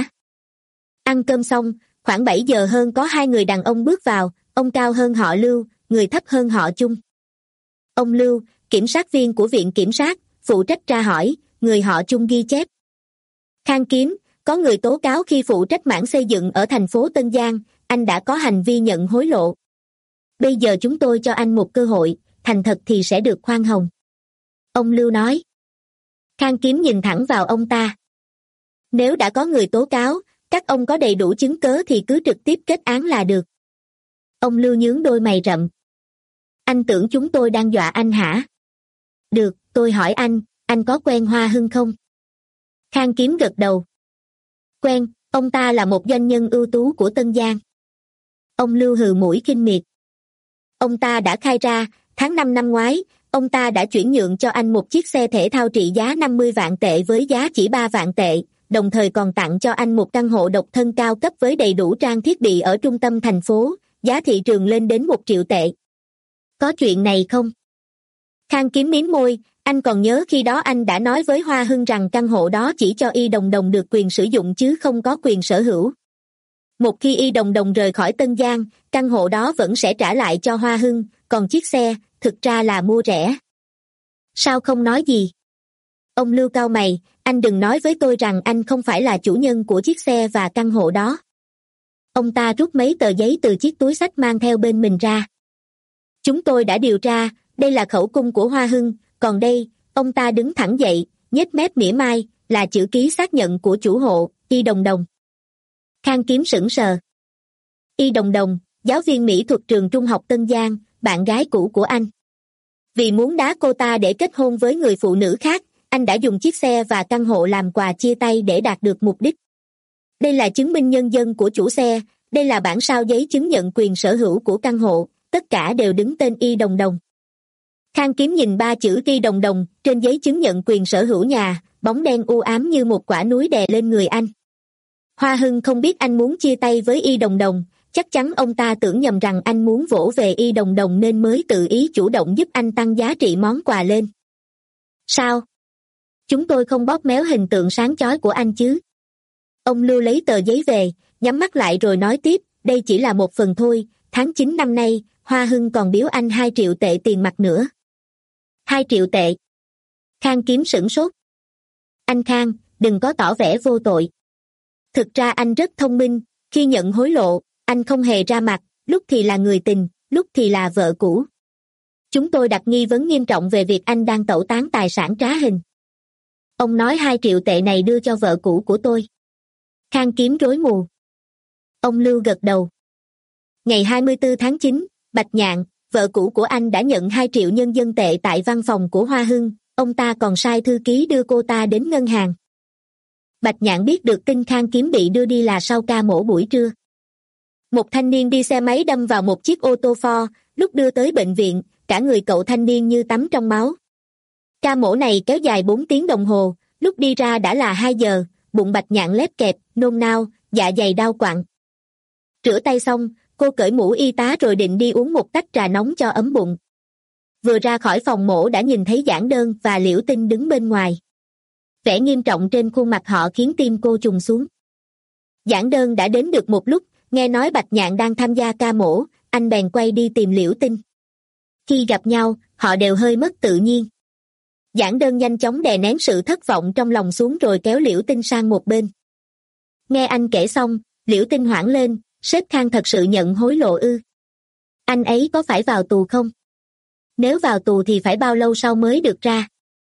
Ăn cơm xong, khoảng bảy giờ hơn có hai người đàn ông bước vào, ông cao hơn họ Lưu, người thấp hơn họ Chung. Ông Lưu, kiểm sát viên của viện kiểm sát, phụ trách tra hỏi, người họ Chung ghi chép. Khang Kiếm, có người tố cáo khi phụ trách mảng xây dựng ở thành phố Tân Giang, anh đã có hành vi nhận hối lộ. Bây giờ chúng tôi cho anh một cơ hội, thành thật thì sẽ được khoan hồng. Ông Lưu nói. Khang Kiếm nhìn thẳng vào ông ta. Nếu đã có người tố cáo, các ông có đầy đủ chứng cớ thì cứ trực tiếp kết án là được. Ông Lưu nhướng đôi mày rậm. Anh tưởng chúng tôi đang dọa anh hả? Được, tôi hỏi anh, anh có quen Hoa Hưng không? Khang Kiếm gật đầu. Quen, ông ta là một doanh nhân ưu tú của Tân Giang. Ông Lưu hừ mũi khinh miệt. Ông ta đã khai ra, tháng năm năm ngoái, ông ta đã chuyển nhượng cho anh một chiếc xe thể thao trị giá năm mươi vạn tệ với giá chỉ ba vạn tệ, đồng thời còn tặng cho anh một căn hộ độc thân cao cấp với đầy đủ trang thiết bị ở trung tâm thành phố, giá thị trường lên đến một triệu tệ. Có chuyện này không? Khang Kiếm mím môi, anh còn nhớ khi đó anh đã nói với Hoa Hưng rằng căn hộ đó chỉ cho Y Đồng Đồng được quyền sử dụng chứ không có quyền sở hữu. Một khi Y Đồng Đồng rời khỏi Tân Giang, căn hộ đó vẫn sẽ trả lại cho Hoa Hưng, còn chiếc xe, thực ra là mua rẻ. Sao không nói gì? Ông Lưu cau mày, anh đừng nói với tôi rằng anh không phải là chủ nhân của chiếc xe và căn hộ đó. Ông ta rút mấy tờ giấy từ chiếc túi xách mang theo bên mình ra. Chúng tôi đã điều tra, đây là khẩu cung của Hoa Hưng, còn đây, ông ta đứng thẳng dậy, nhếch mép mỉa mai, là chữ ký xác nhận của chủ hộ, Y Đồng Đồng. Khang Kiếm sững sờ. Y Đồng Đồng, giáo viên mỹ thuật trường trung học Tân Giang, bạn gái cũ của anh. Vì muốn đá cô ta để kết hôn với người phụ nữ khác, anh đã dùng chiếc xe và căn hộ làm quà chia tay để đạt được mục đích. Đây là chứng minh nhân dân của chủ xe, đây là bản sao giấy chứng nhận quyền sở hữu của căn hộ, tất cả đều đứng tên Y Đồng Đồng. Khang Kiếm nhìn ba chữ Y Đồng Đồng trên giấy chứng nhận quyền sở hữu nhà, bóng đen u ám như một quả núi đè lên người anh. Hoa Hưng không biết anh muốn chia tay với Y Đồng Đồng, chắc chắn ông ta tưởng nhầm rằng anh muốn vỗ về Y Đồng Đồng nên mới tự ý chủ động giúp anh tăng giá trị món quà lên. Sao? Chúng tôi không bóp méo hình tượng sáng chói của anh chứ? Ông Lưu lấy tờ giấy về, nhắm mắt lại rồi nói tiếp, đây chỉ là một phần thôi, tháng chín năm nay, Hoa Hưng còn biếu anh hai triệu tệ tiền mặt nữa. Hai triệu tệ. Khang Kiếm sửng sốt. Anh Khang, đừng có tỏ vẻ vô tội. Thực ra anh rất thông minh, khi nhận hối lộ, anh không hề ra mặt, lúc thì là người tình, lúc thì là vợ cũ. Chúng tôi đặt nghi vấn nghiêm trọng về việc anh đang tẩu tán tài sản trá hình. Ông nói hai triệu tệ này đưa cho vợ cũ của tôi. Khang Kiếm rối mù. Ông Lưu gật đầu. Ngày hai mươi tư tháng chín, Bạch Nhạn, vợ cũ của anh đã nhận hai triệu nhân dân tệ tại văn phòng của Hoa Hưng, ông ta còn sai thư ký đưa cô ta đến ngân hàng. Bạch Nhạn biết được tin Khang Kiếm bị đưa đi là sau ca mổ buổi trưa. Một thanh niên đi xe máy đâm vào một chiếc ô tô Ford, lúc đưa tới bệnh viện, cả người cậu thanh niên như tắm trong máu. Ca mổ này kéo dài bốn tiếng đồng hồ, lúc đi ra đã là hai giờ, bụng Bạch Nhạn lép kẹp, nôn nao, dạ dày đau quặn. Rửa tay xong, cô cởi mũ y tá rồi định đi uống một tách trà nóng cho ấm bụng. Vừa ra khỏi phòng mổ đã nhìn thấy Giản Đơn và Liễu Tinh đứng bên ngoài. Vẻ nghiêm trọng trên khuôn mặt họ khiến tim cô trùng xuống. Giản Đơn đã đến được một lúc, nghe nói Bạch Nhạn đang tham gia ca mổ, anh bèn quay đi tìm Liễu Tinh. Khi gặp nhau, họ đều hơi mất tự nhiên. Giản Đơn nhanh chóng đè nén sự thất vọng trong lòng xuống rồi kéo Liễu Tinh sang một bên. Nghe anh kể xong, Liễu Tinh hoảng lên, sếp Khang thật sự nhận hối lộ ư? Anh ấy có phải vào tù không? Nếu vào tù thì phải bao lâu sau mới được ra?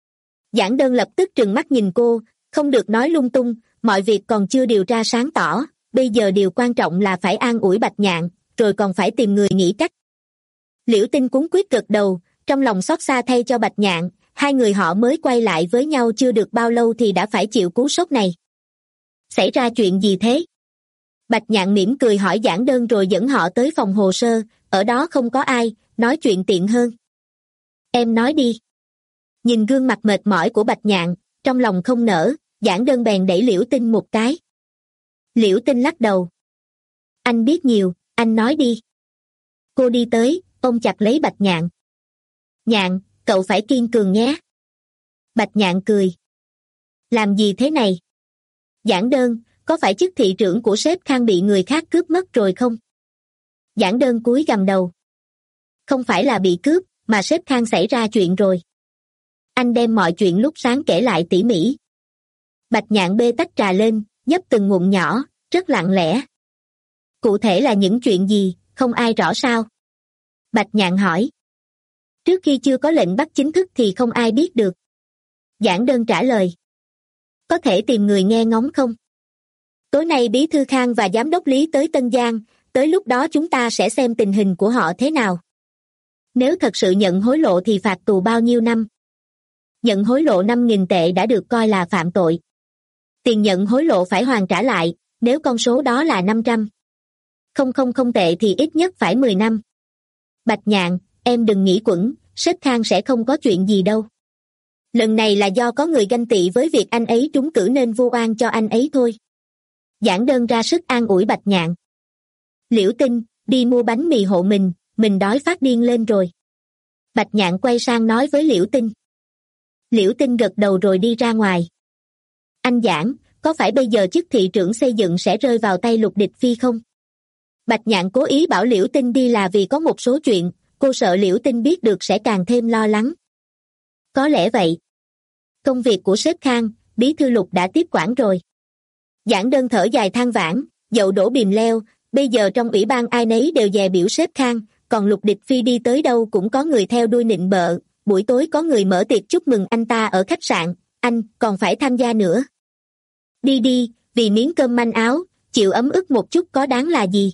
Giản Đơn lập tức trừng mắt nhìn cô, không được nói lung tung, mọi việc còn chưa điều tra sáng tỏ, bây giờ điều quan trọng là phải an ủi Bạch Nhạn, rồi còn phải tìm người nghĩ cách. Liễu Tinh cuống quýt gật đầu, trong lòng xót xa thay cho Bạch Nhạn, hai người họ mới quay lại với nhau chưa được bao lâu thì đã phải chịu cú sốc này. Xảy ra chuyện gì thế? Bạch Nhạn mỉm cười hỏi Giản Đơn rồi dẫn họ tới phòng hồ sơ, ở đó không có ai, nói chuyện tiện hơn. Em nói đi. Nhìn gương mặt mệt mỏi của Bạch Nhạn, trong lòng không nở, Giản Đơn bèn đẩy Liễu Tinh một cái. Liễu Tinh lắc đầu. Anh biết nhiều, anh nói đi. Cô đi tới, ôm chặt lấy Bạch Nhạn. Nhạn, cậu phải kiên cường nhé. Bạch Nhạn cười. Làm gì thế này? Giản Đơn, có phải chức thị trưởng của sếp Khang bị người khác cướp mất rồi không? Giản Đơn cúi gằm đầu. Không phải là bị cướp, mà sếp Khang xảy ra chuyện rồi. Anh đem mọi chuyện lúc sáng kể lại tỉ mỉ. Bạch Nhạn bê tách trà lên, nhấp từng ngụm nhỏ, rất lặng lẽ. Cụ thể là những chuyện gì, không ai rõ sao? Bạch Nhạn hỏi. Trước khi chưa có lệnh bắt chính thức thì không ai biết được. Giản Đơn trả lời. Có thể tìm người nghe ngóng không? Tối nay Bí thư Khang và Giám đốc Lý tới Tân Giang, tới lúc đó chúng ta sẽ xem tình hình của họ thế nào. Nếu thật sự nhận hối lộ thì phạt tù bao nhiêu năm? Nhận hối lộ năm nghìn tệ đã được coi là phạm tội. Tiền nhận hối lộ phải hoàn trả lại, nếu con số đó là năm trăm. Không không không tệ thì ít nhất phải mười năm. Bạch Nhạn, em đừng nghĩ quẩn, sếp Khang sẽ không có chuyện gì đâu. Lần này là do có người ganh tị với việc anh ấy trúng cử nên vu oan cho anh ấy thôi. Giản Đơn ra sức an ủi Bạch Nhạn. Liễu Tinh, đi mua bánh mì hộ mình, mình đói phát điên lên rồi. Bạch Nhạn quay sang nói với Liễu Tinh. Liễu Tinh gật đầu rồi đi ra ngoài. Anh Giản, có phải bây giờ chức thị trưởng xây dựng sẽ rơi vào tay Lục Địch Phi không? Bạch Nhạn cố ý bảo Liễu Tinh đi là vì có một số chuyện, cô sợ Liễu Tinh biết được sẽ càng thêm lo lắng. Có lẽ vậy. Công việc của sếp Khang, bí thư Lục đã tiếp quản rồi. Giảng Đơn thở dài than vãn, dậu đổ bìm leo, bây giờ trong ủy ban ai nấy đều dè biểu sếp Khang, còn Lục Địch Phi đi tới đâu cũng có người theo đuôi nịnh bợ, buổi tối có người mở tiệc chúc mừng anh ta ở khách sạn, anh còn phải tham gia nữa. Đi đi, vì miếng cơm manh áo, chịu ấm ức một chút có đáng là gì?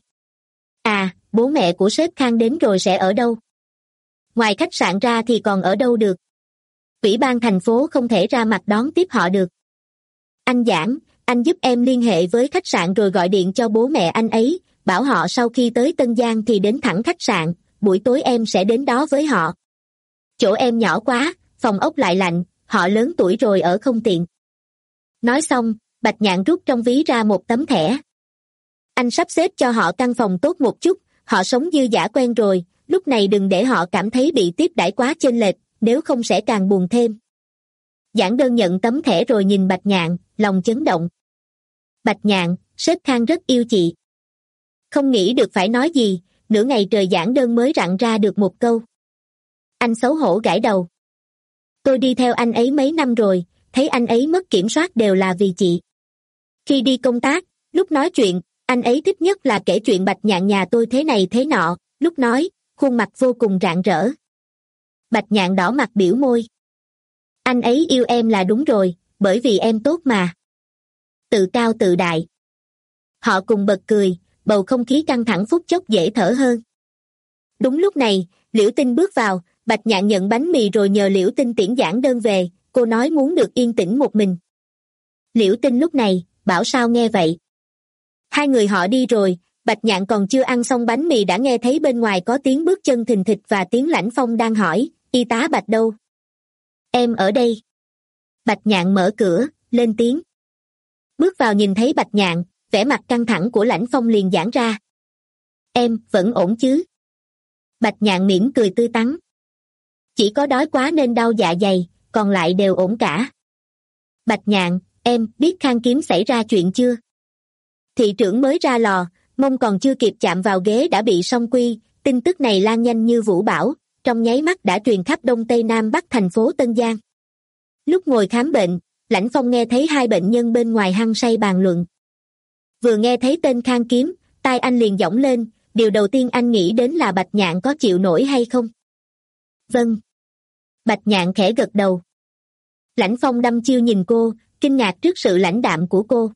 À, bố mẹ của sếp Khang đến rồi sẽ ở đâu? Ngoài khách sạn ra thì còn ở đâu được? Ủy ban thành phố không thể ra mặt đón tiếp họ được. Anh Giảng, anh giúp em liên hệ với khách sạn rồi gọi điện cho bố mẹ anh ấy, bảo họ sau khi tới Tân Giang thì đến thẳng khách sạn, buổi tối em sẽ đến đó với họ. Chỗ em nhỏ quá, phòng ốc lại lạnh, họ lớn tuổi rồi ở không tiện. Nói xong, Bạch Nhạn rút trong ví ra một tấm thẻ. Anh sắp xếp cho họ căn phòng tốt một chút, họ sống dư dả quen rồi, lúc này đừng để họ cảm thấy bị tiếp đãi quá chênh lệch, nếu không sẽ càng buồn thêm. Giảng Đơn nhận tấm thẻ rồi nhìn Bạch Nhạn, lòng chấn động. Bạch Nhạn, sếp Khang rất yêu chị. Không nghĩ được phải nói gì, nửa ngày trời Giảng Đơn mới rặn ra được một câu. Anh xấu hổ gãi đầu. Tôi đi theo anh ấy mấy năm rồi, thấy anh ấy mất kiểm soát đều là vì chị. Khi đi công tác, lúc nói chuyện, anh ấy thích nhất là kể chuyện Bạch Nhạn nhà tôi thế này thế nọ, lúc nói, khuôn mặt vô cùng rạng rỡ. Bạch Nhạn đỏ mặt biểu môi. Anh ấy yêu em là đúng rồi, bởi vì em tốt mà. Tự cao tự đại. Họ cùng bật cười, bầu không khí căng thẳng phút chốc dễ thở hơn. Đúng lúc này, Liễu Tinh bước vào, Bạch Nhạn nhận bánh mì rồi nhờ Liễu Tinh tiễn Giảng Đơn về, cô nói muốn được yên tĩnh một mình. Liễu Tinh lúc này, bảo sao nghe vậy. Hai người họ đi rồi, Bạch Nhạn còn chưa ăn xong bánh mì đã nghe thấy bên ngoài có tiếng bước chân thình thịch và tiếng Lãnh Phong đang hỏi, y tá Bạch đâu? Em ở đây. Bạch Nhạn mở cửa, lên tiếng. Bước vào nhìn thấy Bạch Nhạn, vẻ mặt căng thẳng của Lãnh Phong liền giãn ra. Em, vẫn ổn chứ? Bạch Nhạn mỉm cười tươi tắn. Chỉ có đói quá nên đau dạ dày, còn lại đều ổn cả. Bạch Nhạn, em biết Khang Kiếm xảy ra chuyện chưa? Thị trưởng mới ra lò, mông còn chưa kịp chạm vào ghế đã bị song quy, tin tức này lan nhanh như vũ bão, trong nháy mắt đã truyền khắp Đông Tây Nam Bắc thành phố Tân Giang. Lúc ngồi khám bệnh, Lãnh Phong nghe thấy hai bệnh nhân bên ngoài hăng say bàn luận. Vừa nghe thấy tên Khang Kiếm, tai anh liền giỏng lên, điều đầu tiên anh nghĩ đến là Bạch Nhạn có chịu nổi hay không? Vâng. Bạch Nhạn khẽ gật đầu. Lãnh Phong đăm chiêu nhìn cô, kinh ngạc trước sự lãnh đạm của cô.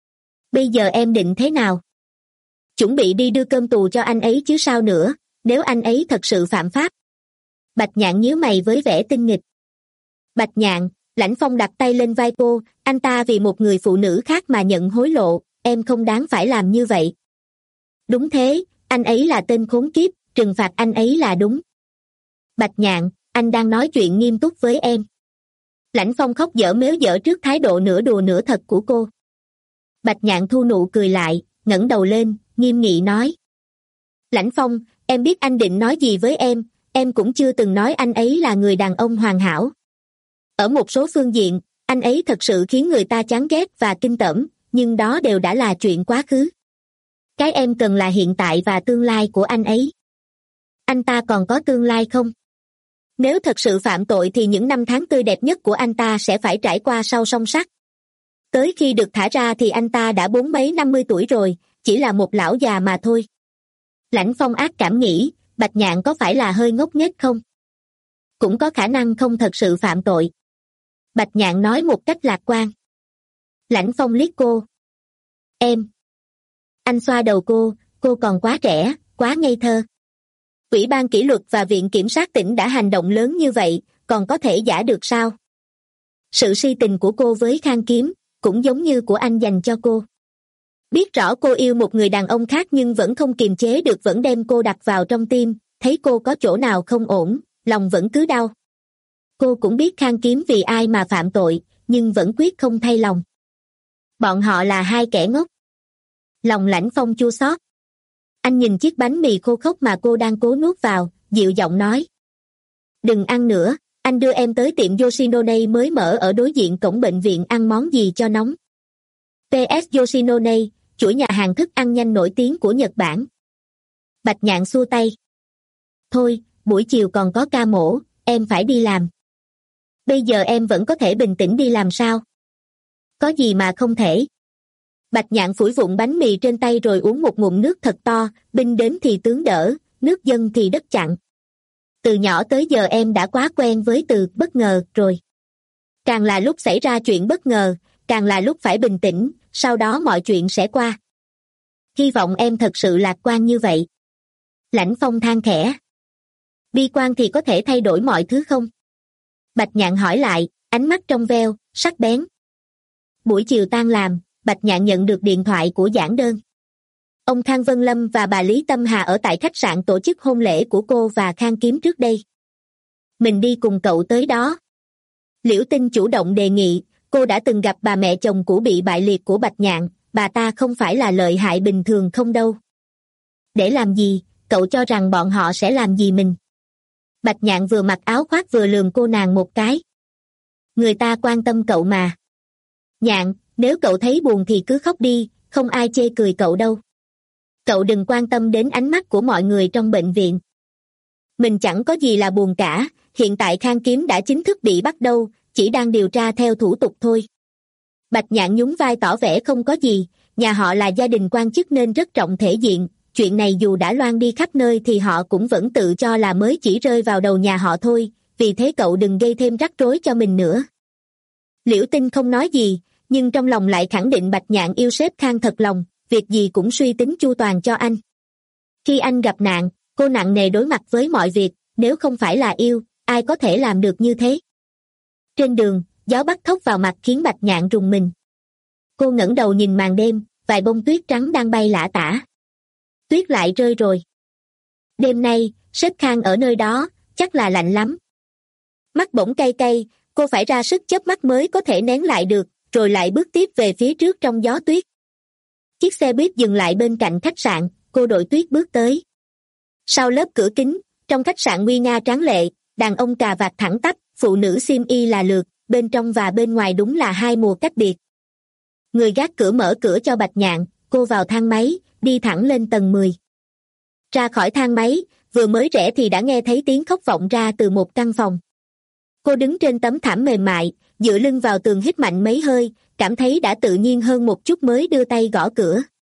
Bây giờ em định thế nào? Chuẩn bị đi đưa cơm tù cho anh ấy chứ sao nữa, nếu anh ấy thật sự phạm pháp. Bạch Nhạn nhíu mày với vẻ tinh nghịch. Bạch Nhạn, Lãnh Phong đặt tay lên vai cô, anh ta vì một người phụ nữ khác mà nhận hối lộ, em không đáng phải làm như vậy. Đúng thế, anh ấy là tên khốn kiếp, trừng phạt anh ấy là đúng. Bạch Nhạn, anh đang nói chuyện nghiêm túc với em. Lãnh Phong khóc dở méo dở trước thái độ nửa đùa nửa thật của cô. Bạch Nhạn thu nụ cười lại, ngẩng đầu lên, nghiêm nghị nói. Lãnh Phong, em biết anh định nói gì với em, em cũng chưa từng nói anh ấy là người đàn ông hoàn hảo. Ở một số phương diện, anh ấy thật sự khiến người ta chán ghét và kinh tởm, nhưng đó đều đã là chuyện quá khứ. Cái em cần là hiện tại và tương lai của anh ấy. Anh ta còn có tương lai không? Nếu thật sự phạm tội thì những năm tháng tươi đẹp nhất của anh ta sẽ phải trải qua sau song sắt. Tới khi được thả ra thì anh ta đã bốn mấy năm mươi tuổi rồi, chỉ là một lão già mà thôi. Lãnh Phong ác cảm nghĩ, Bạch Nhạn có phải là hơi ngốc nghếch không? Cũng có khả năng không thật sự phạm tội. Bạch Nhạn nói một cách lạc quan. Lãnh Phong liếc cô. Em. Anh xoa đầu cô, cô còn quá trẻ, quá ngây thơ. Ủy ban kỷ luật và Viện Kiểm sát tỉnh đã hành động lớn như vậy, còn có thể giả được sao? Sự si tình của cô với Khang Kiếm, cũng giống như của anh dành cho cô. Biết rõ cô yêu một người đàn ông khác nhưng vẫn không kiềm chế được vẫn đem cô đặt vào trong tim, thấy cô có chỗ nào không ổn, lòng vẫn cứ đau. Cô cũng biết Khang Kiếm vì ai mà phạm tội, nhưng vẫn quyết không thay lòng. Bọn họ là hai kẻ ngốc. Lòng Lãnh Phong chua xót. Anh nhìn chiếc bánh mì khô khốc mà cô đang cố nuốt vào, dịu giọng nói. Đừng ăn nữa, anh đưa em tới tiệm Yoshinone mới mở ở đối diện cổng bệnh viện ăn món gì cho nóng. pê ét Yoshinone, chuỗi nhà hàng thức ăn nhanh nổi tiếng của Nhật Bản. Bạch Nhạn xua tay. Thôi, buổi chiều còn có ca mổ, em phải đi làm. Bây giờ em vẫn có thể bình tĩnh đi làm sao? Có gì mà không thể. Bạch Nhạn phủi vụn bánh mì trên tay rồi uống một ngụm nước thật to, binh đến thì tướng đỡ, nước dâng thì đất chặn. Từ nhỏ tới giờ em đã quá quen với từ bất ngờ rồi. Càng là lúc xảy ra chuyện bất ngờ, càng là lúc phải bình tĩnh, sau đó mọi chuyện sẽ qua. Hy vọng em thật sự lạc quan như vậy. Lãnh Phong than khẽ. Bi quan thì có thể thay đổi mọi thứ không? Bạch Nhạn hỏi lại, ánh mắt trong veo, sắc bén. Buổi chiều tan làm, Bạch Nhạn nhận được điện thoại của giảng đơn. Ông Khang Vân Lâm và bà Lý Tâm Hà ở tại khách sạn tổ chức hôn lễ của cô và Khang Kiếm trước đây. Mình đi cùng cậu tới đó. Liễu Tinh chủ động đề nghị, cô đã từng gặp bà mẹ chồng cũ bị bại liệt của Bạch Nhạn, bà ta không phải là lợi hại bình thường không đâu. Để làm gì, cậu cho rằng bọn họ sẽ làm gì mình? Bạch Nhạn vừa mặc áo khoác vừa lườm cô nàng một cái. Người ta quan tâm cậu mà. Nhạn, nếu cậu thấy buồn thì cứ khóc đi, không ai chê cười cậu đâu. Cậu đừng quan tâm đến ánh mắt của mọi người trong bệnh viện. Mình chẳng có gì là buồn cả, hiện tại Khang Kiếm đã chính thức bị bắt đâu, chỉ đang điều tra theo thủ tục thôi. Bạch Nhạn nhún vai tỏ vẻ không có gì, nhà họ là gia đình quan chức nên rất trọng thể diện, chuyện này dù đã loan đi khắp nơi thì họ cũng vẫn tự cho là mới chỉ rơi vào đầu nhà họ thôi, vì thế cậu đừng gây thêm rắc rối cho mình nữa. Liễu Tinh không nói gì, nhưng trong lòng lại khẳng định Bạch Nhạn yêu sếp Khang thật lòng, việc gì cũng suy tính chu toàn cho anh. Khi anh gặp nạn, cô nặng nề đối mặt với mọi việc, nếu không phải là yêu, ai có thể làm được như thế. Trên đường, gió bắc thốc vào mặt khiến Bạch Nhạn rùng mình. Cô ngẩng đầu nhìn màn đêm, vài bông tuyết trắng đang bay lả tả. Tuyết lại rơi rồi. Đêm nay, sếp Khang ở nơi đó, chắc là lạnh lắm. Mắt bỗng cay cay, cô phải ra sức chớp mắt mới có thể nén lại được, rồi lại bước tiếp về phía trước trong gió tuyết. Chiếc xe buýt dừng lại bên cạnh khách sạn, cô đội tuyết bước tới. Sau lớp cửa kính, trong khách sạn nguy nga tráng lệ, đàn ông cà vạt thẳng tắp, phụ nữ xiêm y là lượt, bên trong và bên ngoài đúng là hai mùa cách biệt. Người gác cửa mở cửa cho Bạch Nhạn, cô vào thang máy, đi thẳng lên tầng mười. Ra khỏi thang máy, vừa mới rẽ thì đã nghe thấy tiếng khóc vọng ra từ một căn phòng. Cô đứng trên tấm thảm mềm mại, dựa lưng vào tường hít mạnh mấy hơi, cảm thấy đã tự nhiên hơn một chút mới đưa tay gõ cửa.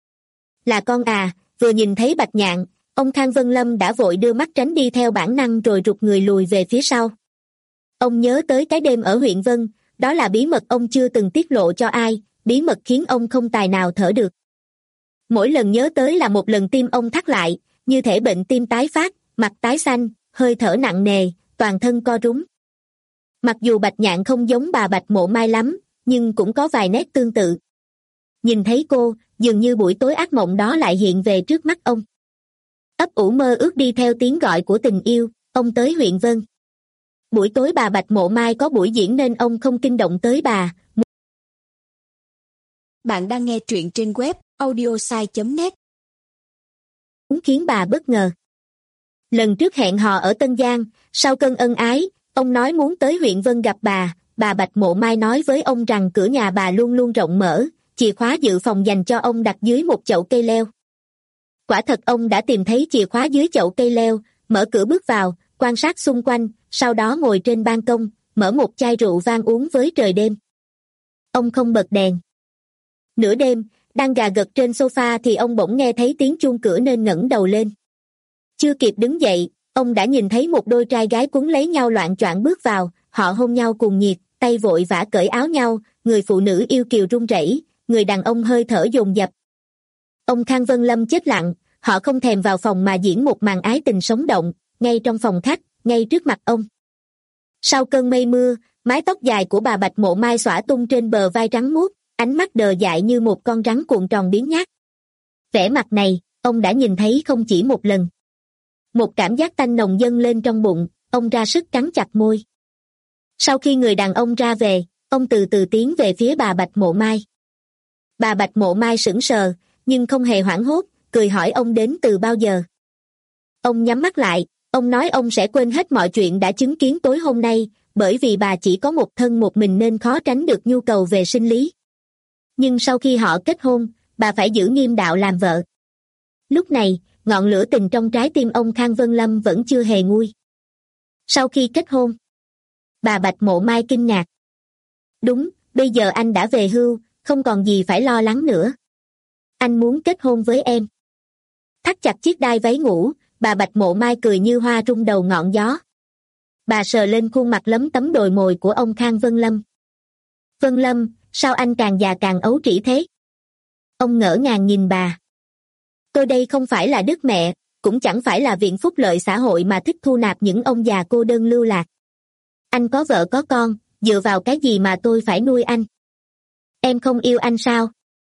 Là con à, vừa nhìn thấy Bạch Nhạn, ông Khang Vân Lâm đã vội đưa mắt tránh đi theo bản năng rồi rụt người lùi về phía sau. Ông nhớ tới cái đêm ở huyện Vân, đó là bí mật ông chưa từng tiết lộ cho ai, bí mật khiến ông không tài nào thở được. Mỗi lần nhớ tới là một lần tim ông thắt lại, như thể bệnh tim tái phát, mặt tái xanh, hơi thở nặng nề, toàn thân co rúm. Mặc dù Bạch Nhạn không giống bà Bạch Mộ Mai lắm, nhưng cũng có vài nét tương tự. Nhìn thấy cô, dường như buổi tối ác mộng đó lại hiện về trước mắt ông. Ấp ủ mơ ước đi theo tiếng gọi của tình yêu, ông tới huyện Vân. Buổi tối bà Bạch Mộ Mai có buổi diễn nên ông không kinh động tới bà.
Bạn đang nghe truyện trên web audiosai chấm net.
Muốn khiến bà bất ngờ. Lần trước hẹn hò ở Tân Giang, sau cơn ân ái, ông nói muốn tới huyện Vân gặp bà, bà Bạch Mộ Mai nói với ông rằng cửa nhà bà luôn luôn rộng mở, chìa khóa dự phòng dành cho ông đặt dưới một chậu cây leo. Quả thật ông đã tìm thấy chìa khóa dưới chậu cây leo, mở cửa bước vào, quan sát xung quanh, sau đó ngồi trên ban công, mở một chai rượu vang uống với trời đêm. Ông không bật đèn. Nửa đêm, đang gà gật trên sofa thì ông bỗng nghe thấy tiếng chuông cửa nên ngẩng đầu lên. Chưa kịp đứng dậy, ông đã nhìn thấy một đôi trai gái quấn lấy nhau loạng choạng bước vào, họ hôn nhau cuồng nhiệt, tay vội vã cởi áo nhau, người phụ nữ yêu kiều run rẩy, người đàn ông hơi thở dồn dập. Ông Khang Vân Lâm chết lặng, họ không thèm vào phòng mà diễn một màn ái tình sống động, ngay trong phòng khách, ngay trước mặt ông. Sau cơn mây mưa, mái tóc dài của bà Bạch Mộ Mai xõa tung trên bờ vai trắng muốt, ánh mắt đờ dại như một con rắn cuộn tròn biếng nhác. Vẻ mặt này, ông đã nhìn thấy không chỉ một lần. Một cảm giác tanh nồng dâng lên trong bụng, ông ra sức cắn chặt môi. Sau khi người đàn ông ra về, ông từ từ tiến về phía bà Bạch Mộ Mai. Bà Bạch Mộ Mai sững sờ, nhưng không hề hoảng hốt, cười hỏi ông đến từ bao giờ. Ông nhắm mắt lại, ông nói ông sẽ quên hết mọi chuyện đã chứng kiến tối hôm nay, bởi vì bà chỉ có một thân một mình nên khó tránh được nhu cầu về sinh lý. Nhưng sau khi họ kết hôn, bà phải giữ nghiêm đạo làm vợ. Lúc này, ngọn lửa tình trong trái tim ông Khang Vân Lâm vẫn chưa hề nguôi. Sau khi kết hôn, bà Bạch Mộ Mai kinh ngạc. Đúng, bây giờ anh đã về hưu, không còn gì phải lo lắng nữa. Anh muốn kết hôn với em. Thắt chặt chiếc đai váy ngủ, bà Bạch Mộ Mai cười như hoa rung đầu ngọn gió. Bà sờ lên khuôn mặt lấm tấm đồi mồi của ông Khang Vân Lâm. Vân Lâm, sao anh càng già càng ấu trĩ thế? Ông ngỡ ngàng nhìn bà. Tôi đây không phải là đức mẹ, cũng chẳng phải là viện phúc lợi xã hội mà thích thu nạp những ông già cô đơn lưu lạc. Anh có vợ có con, dựa vào cái gì mà tôi phải nuôi anh? Em không yêu anh sao?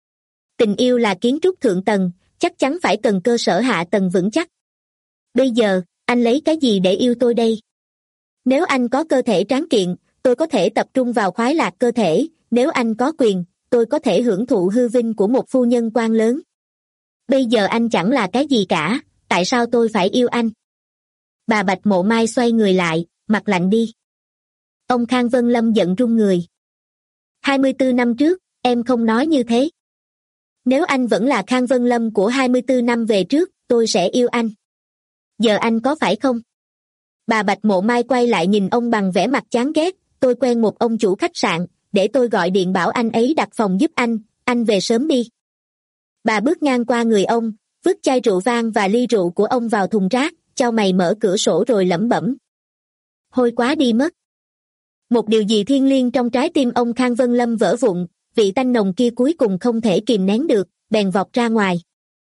Tình yêu là kiến trúc thượng tầng, chắc chắn phải cần cơ sở hạ tầng vững chắc. Bây giờ, anh lấy cái gì để yêu tôi đây? Nếu anh có cơ thể tráng kiện, tôi có thể tập trung vào khoái lạc cơ thể, nếu anh có quyền, tôi có thể hưởng thụ hư vinh của một phu nhân quan lớn. Bây giờ anh chẳng là cái gì cả, tại sao tôi phải yêu anh? Bà Bạch Mộ Mai xoay người lại, mặt lạnh đi. Ông Khang Vân Lâm giận run người. hai mươi tư năm trước, em không nói như thế. Nếu anh vẫn là Khang Vân Lâm của hai mươi tư năm về trước, tôi sẽ yêu anh. Giờ anh có phải không? Bà Bạch Mộ Mai quay lại nhìn ông bằng vẻ mặt chán ghét. Tôi quen một ông chủ khách sạn, để tôi gọi điện bảo anh ấy đặt phòng giúp anh, anh về sớm đi. Bà bước ngang qua người ông, vứt chai rượu vang và ly rượu của ông vào thùng rác, chau mày mở cửa sổ rồi lẩm bẩm. Hôi quá đi mất. Một điều gì thiêng liêng trong trái tim ông Khang Vân Lâm vỡ vụn, vị tanh nồng kia cuối cùng không thể kìm nén được, bèn vọt ra ngoài.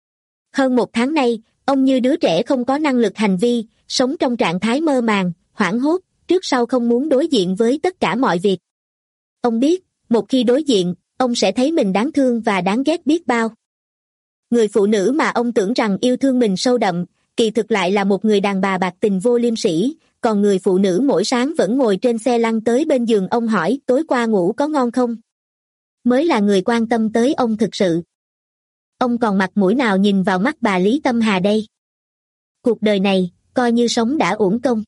Hơn một tháng nay, ông như đứa trẻ không có năng lực hành vi, sống trong trạng thái mơ màng, hoảng hốt, trước sau không muốn đối diện với tất cả mọi việc. Ông biết, một khi đối diện, ông sẽ thấy mình đáng thương và đáng ghét biết bao. Người phụ nữ mà ông tưởng rằng yêu thương mình sâu đậm, kỳ thực lại là một người đàn bà bạc tình vô liêm sỉ, còn người phụ nữ mỗi sáng vẫn ngồi trên xe lăn tới bên giường ông hỏi tối qua ngủ có ngon không, mới là người quan tâm tới ông thực sự. Ông còn mặt mũi nào nhìn vào mắt bà Lý Tâm Hà đây? Cuộc đời này, coi như sống đã uổng công.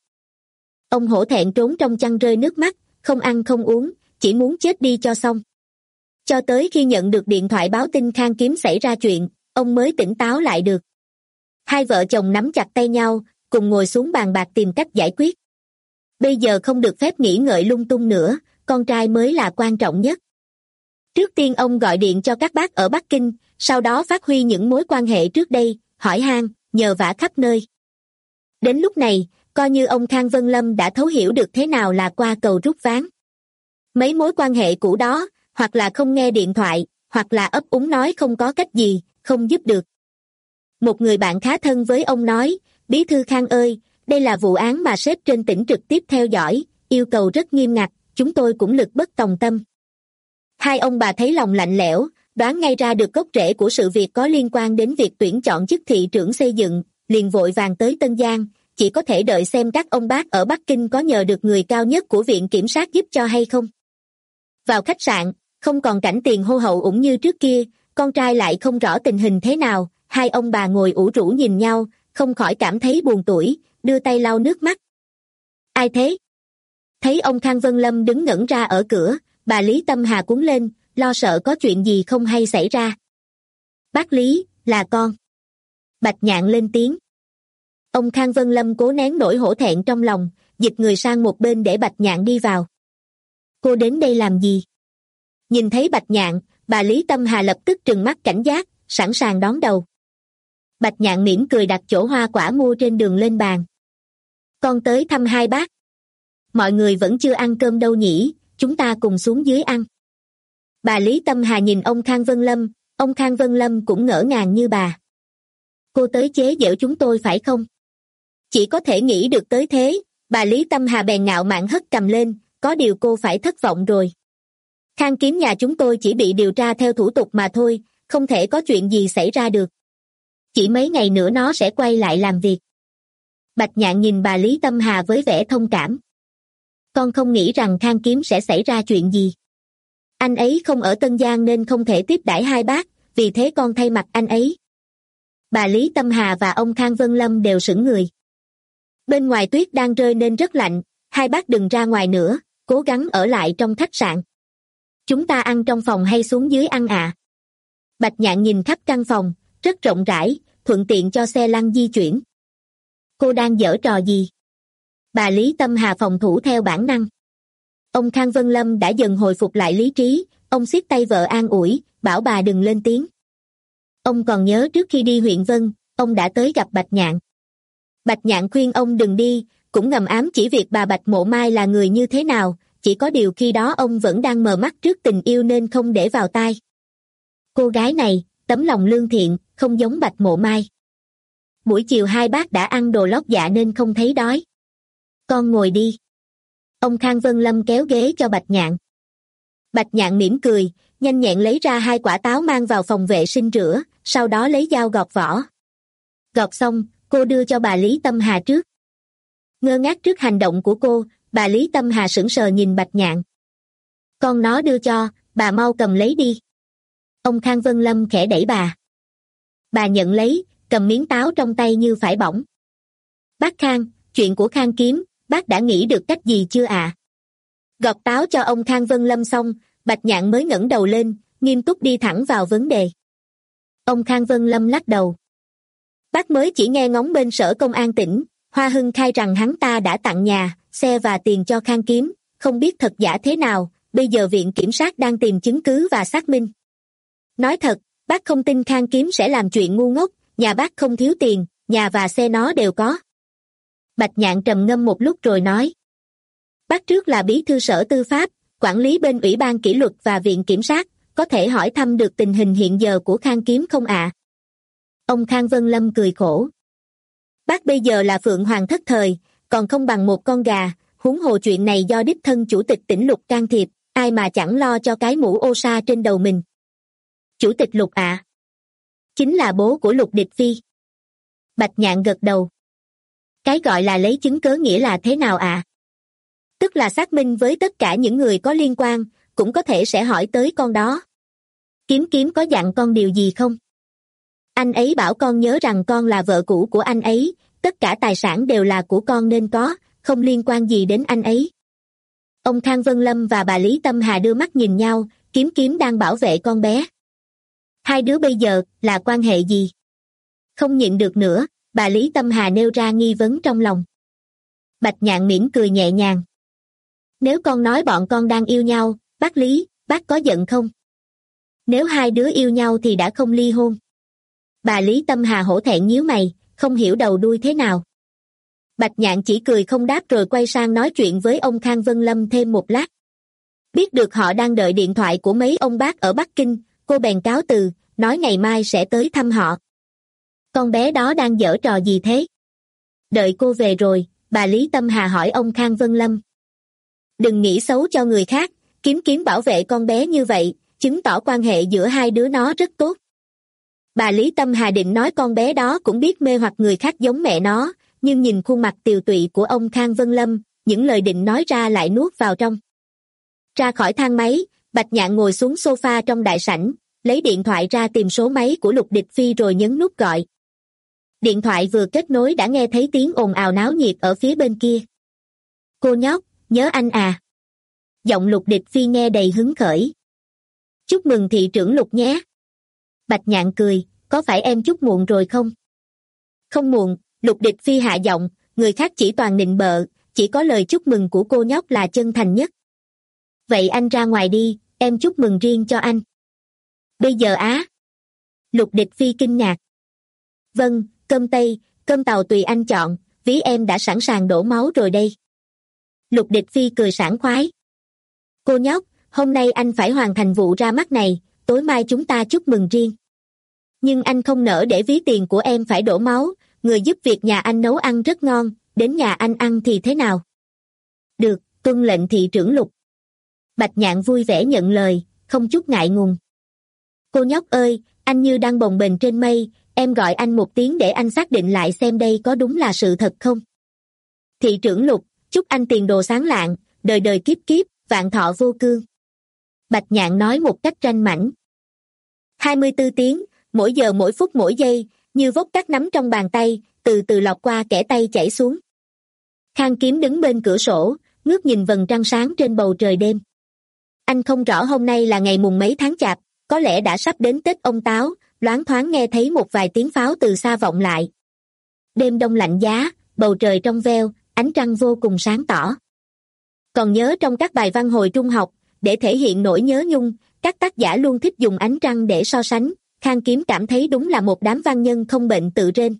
Ông hổ thẹn trốn trong chăn rơi nước mắt, không ăn không uống, chỉ muốn chết đi cho xong. Cho tới khi nhận được điện thoại báo tin Khang Kiếm xảy ra chuyện, ông mới tỉnh táo lại được. Hai vợ chồng nắm chặt tay nhau, cùng ngồi xuống bàn bạc tìm cách giải quyết. Bây giờ không được phép nghĩ ngợi lung tung nữa, con trai mới là quan trọng nhất. Trước tiên ông gọi điện cho các bác ở Bắc Kinh, sau đó phát huy những mối quan hệ trước đây, hỏi han, nhờ vả khắp nơi. Đến lúc này, coi như ông Khang Vân Lâm đã thấu hiểu được thế nào là qua cầu rút ván. Mấy mối quan hệ cũ đó, hoặc là không nghe điện thoại, hoặc là ấp úng nói không có cách gì, không giúp được. Một người bạn khá thân với ông nói, Bí thư Khang ơi, đây là vụ án mà sếp trên tỉnh trực tiếp theo dõi, yêu cầu rất nghiêm ngặt, chúng tôi cũng lực bất tòng tâm. Hai ông bà thấy lòng lạnh lẽo, đoán ngay ra được gốc rễ của sự việc có liên quan đến việc tuyển chọn chức thị trưởng xây dựng, liền vội vàng tới Tân Giang, chỉ có thể đợi xem các ông bác ở Bắc Kinh có nhờ được người cao nhất của viện kiểm sát giúp cho hay không. Vào khách sạn, không còn cảnh tiền hô hậu ủng như trước kia, con trai lại không rõ tình hình thế nào, hai ông bà ngồi ủ rũ nhìn nhau, không khỏi cảm thấy buồn tủi, đưa tay lau nước mắt. Ai thế? Thấy ông Khang Vân Lâm đứng ngẩn ra ở cửa, bà Lý Tâm Hà cuống lên, lo sợ có chuyện gì không hay xảy ra. Bác Lý, là con. Bạch Nhạn lên tiếng. Ông Khang Vân Lâm cố nén nỗi hổ thẹn trong lòng, dịch người sang một bên để Bạch Nhạn đi vào. Cô đến đây làm gì? Nhìn thấy Bạch Nhạn, bà Lý Tâm Hà lập tức trừng mắt cảnh giác, sẵn sàng đón đầu. Bạch Nhạn mỉm cười đặt chỗ hoa quả mua trên đường lên bàn. Con tới thăm hai bác. Mọi người vẫn chưa ăn cơm đâu nhỉ, chúng ta cùng xuống dưới ăn. Bà Lý Tâm Hà nhìn ông Khang Vân Lâm, ông Khang Vân Lâm cũng ngỡ ngàng như bà. Cô tới chế giễu chúng tôi phải không? Chỉ có thể nghĩ được tới thế, bà Lý Tâm Hà bèn ngạo mạn hất cầm lên, có điều cô phải thất vọng rồi. Khang Kiếm nhà chúng tôi chỉ bị điều tra theo thủ tục mà thôi, không thể có chuyện gì xảy ra được. Chỉ mấy ngày nữa nó sẽ quay lại làm việc. Bạch Nhạn nhìn bà Lý Tâm Hà với vẻ thông cảm. Con không nghĩ rằng Khang Kiếm sẽ xảy ra chuyện gì. Anh ấy không ở Tân Giang nên không thể tiếp đãi hai bác, vì thế con thay mặt anh ấy. Bà Lý Tâm Hà và ông Khang Vân Lâm đều sững người. Bên ngoài tuyết đang rơi nên rất lạnh, hai bác đừng ra ngoài nữa, cố gắng ở lại trong khách sạn. Chúng ta ăn trong phòng hay xuống dưới ăn ạ? À? Bạch Nhạn nhìn khắp căn phòng, rất rộng rãi, thuận tiện cho xe lăn di chuyển. Cô đang giở trò gì? Bà Lý Tâm Hà phòng thủ theo bản năng. Ông Khang Vân Lâm đã dần hồi phục lại lý trí, ông siết tay vợ an ủi, bảo bà đừng lên tiếng. Ông còn nhớ trước khi đi huyện Vân, ông đã tới gặp Bạch Nhạn. Bạch Nhạn khuyên ông đừng đi, cũng ngầm ám chỉ việc bà Bạch Mộ Mai là người như thế nào, chỉ có điều khi đó ông vẫn đang mờ mắt trước tình yêu nên không để vào tai. Cô gái này, tấm lòng lương thiện, không giống Bạch Mộ Mai. Buổi chiều hai bác đã ăn đồ lót dạ nên không thấy đói. Con ngồi đi. Ông Khang Vân Lâm kéo ghế cho Bạch Nhạn. Bạch Nhạn mỉm cười, nhanh nhẹn lấy ra hai quả táo mang vào phòng vệ sinh rửa, sau đó lấy dao gọt vỏ. Gọt xong, cô đưa cho bà Lý Tâm Hà trước. Ngơ ngác trước hành động của cô, bà Lý Tâm Hà sững sờ nhìn Bạch Nhạn. Con nó đưa cho, bà mau cầm lấy đi. Ông Khang Vân Lâm khẽ đẩy bà. Bà nhận lấy, cầm miếng táo trong tay như phải bỏng. Bác Khang, chuyện của Khang Kiếm, bác đã nghĩ được cách gì chưa ạ? À? Gọt táo cho ông Khang Vân Lâm xong, Bạch Nhạn mới ngẩng đầu lên, nghiêm túc đi thẳng vào vấn đề. Ông Khang Vân Lâm lắc đầu. Bác mới chỉ nghe ngóng bên sở công an tỉnh, Hoa Hưng khai rằng hắn ta đã tặng nhà, xe và tiền cho Khang Kiếm, không biết thật giả thế nào, bây giờ viện kiểm sát đang tìm chứng cứ và xác minh. Nói thật, bác không tin Khang Kiếm sẽ làm chuyện ngu ngốc, nhà bác không thiếu tiền, nhà và xe nó đều có. Bạch Nhạn trầm ngâm một lúc rồi nói. Bác trước là bí thư sở tư pháp, quản lý bên ủy ban kỷ luật và viện kiểm sát, có thể hỏi thăm được tình hình hiện giờ của Khang Kiếm không ạ? À? Ông Khang Vân Lâm cười khổ. Bác bây giờ là Phượng Hoàng thất thời, còn không bằng một con gà, huống hồ chuyện này do đích thân chủ tịch tỉnh Lục can thiệp, ai mà chẳng lo cho cái mũ ô sa trên đầu mình. Chủ tịch Lục ạ? À? Chính là bố của Lục Địch Phi. Bạch Nhạn gật đầu. Cái gọi là lấy chứng cớ nghĩa là thế nào ạ? À? Tức là xác minh với tất cả những người có liên quan, cũng có thể sẽ hỏi tới con đó. Kiếm Kiếm có dặn con điều gì không? Anh ấy bảo con nhớ rằng con là vợ cũ của anh ấy, tất cả tài sản đều là của con nên có, không liên quan gì đến anh ấy. Ông Khang Vân Lâm và bà Lý Tâm Hà đưa mắt nhìn nhau, Kiếm Kiếm đang bảo vệ con bé. Hai đứa bây giờ là quan hệ gì? Không nhịn được nữa, bà Lý Tâm Hà nêu ra nghi vấn trong lòng. Bạch Nhạn mỉm cười nhẹ nhàng. Nếu con nói bọn con đang yêu nhau, bác Lý, bác có giận không? Nếu hai đứa yêu nhau thì đã không ly hôn. Bà Lý Tâm Hà hổ thẹn nhíu mày, không hiểu đầu đuôi thế nào. Bạch Nhạn chỉ cười không đáp rồi quay sang nói chuyện với ông Khang Vân Lâm thêm một lát. Biết được họ đang đợi điện thoại của mấy ông bác ở Bắc Kinh, cô bèn cáo từ, nói ngày mai sẽ tới thăm họ. Con bé đó đang giở trò gì thế? Đợi cô về rồi, bà Lý Tâm Hà hỏi ông Khang Vân Lâm. Đừng nghĩ xấu cho người khác, Kiếm Kiếm bảo vệ con bé như vậy, chứng tỏ quan hệ giữa hai đứa nó rất tốt. Bà Lý Tâm Hà định nói con bé đó cũng biết mê hoặc người khác giống mẹ nó, nhưng nhìn khuôn mặt tiều tụy của ông Khang Vân Lâm, những lời định nói ra lại nuốt vào trong. Ra khỏi thang máy, Bạch Nhạn ngồi xuống sofa trong đại sảnh, lấy điện thoại ra tìm số máy của Lục Địch Phi rồi nhấn nút gọi. Điện thoại vừa kết nối đã nghe thấy tiếng ồn ào náo nhiệt ở phía bên kia. Cô nhóc, nhớ anh à? Giọng Lục Địch Phi nghe đầy hứng khởi. Chúc mừng thị trưởng Lục nhé. Bạch Nhạn cười, có phải em chúc muộn rồi không? Không muộn, Lục Địch Phi hạ giọng, người khác chỉ toàn nịnh bợ, chỉ có lời chúc mừng của cô nhóc là chân thành nhất. Vậy anh ra ngoài đi, em chúc mừng riêng cho anh. Bây giờ á? Lục Địch Phi kinh ngạc. Vâng, cơm tây, cơm tàu tùy anh chọn, ví em đã sẵn sàng đổ máu rồi đây. Lục Địch Phi cười sảng khoái. Cô nhóc, hôm nay anh phải hoàn thành vụ ra mắt này, tối mai chúng ta chúc mừng riêng. Nhưng anh không nỡ để ví tiền của em phải đổ máu, người giúp việc nhà anh nấu ăn rất ngon, đến nhà anh ăn thì thế nào? Được, tuân lệnh thị trưởng Lục. Bạch Nhạn vui vẻ nhận lời, không chút ngại ngùng. Cô nhóc ơi, anh như đang bồng bềnh trên mây, em gọi anh một tiếng để anh xác định lại xem đây có đúng là sự thật không? Thị trưởng Lục, chúc anh tiền đồ sáng lạng, đời đời kiếp kiếp, vạn thọ vô cương. Bạch Nhạn nói một cách ranh mãnh. hai mươi tư tiếng, mỗi giờ mỗi phút mỗi giây, như vốc cát nắm trong bàn tay, từ từ lọt qua kẽ tay chảy xuống. Khang Kiếm đứng bên cửa sổ, ngước nhìn vầng trăng sáng trên bầu trời đêm. Anh không rõ hôm nay là ngày mùng mấy tháng chạp, có lẽ đã sắp đến Tết ông Táo, loáng thoáng nghe thấy một vài tiếng pháo từ xa vọng lại. Đêm đông lạnh giá, bầu trời trong veo, ánh trăng vô cùng sáng tỏ. Còn nhớ trong các bài văn hồi trung học, để thể hiện nỗi nhớ nhung, các tác giả luôn thích dùng ánh trăng để so sánh, Khang Kiếm cảm thấy đúng là một đám văn nhân không bệnh tự rên.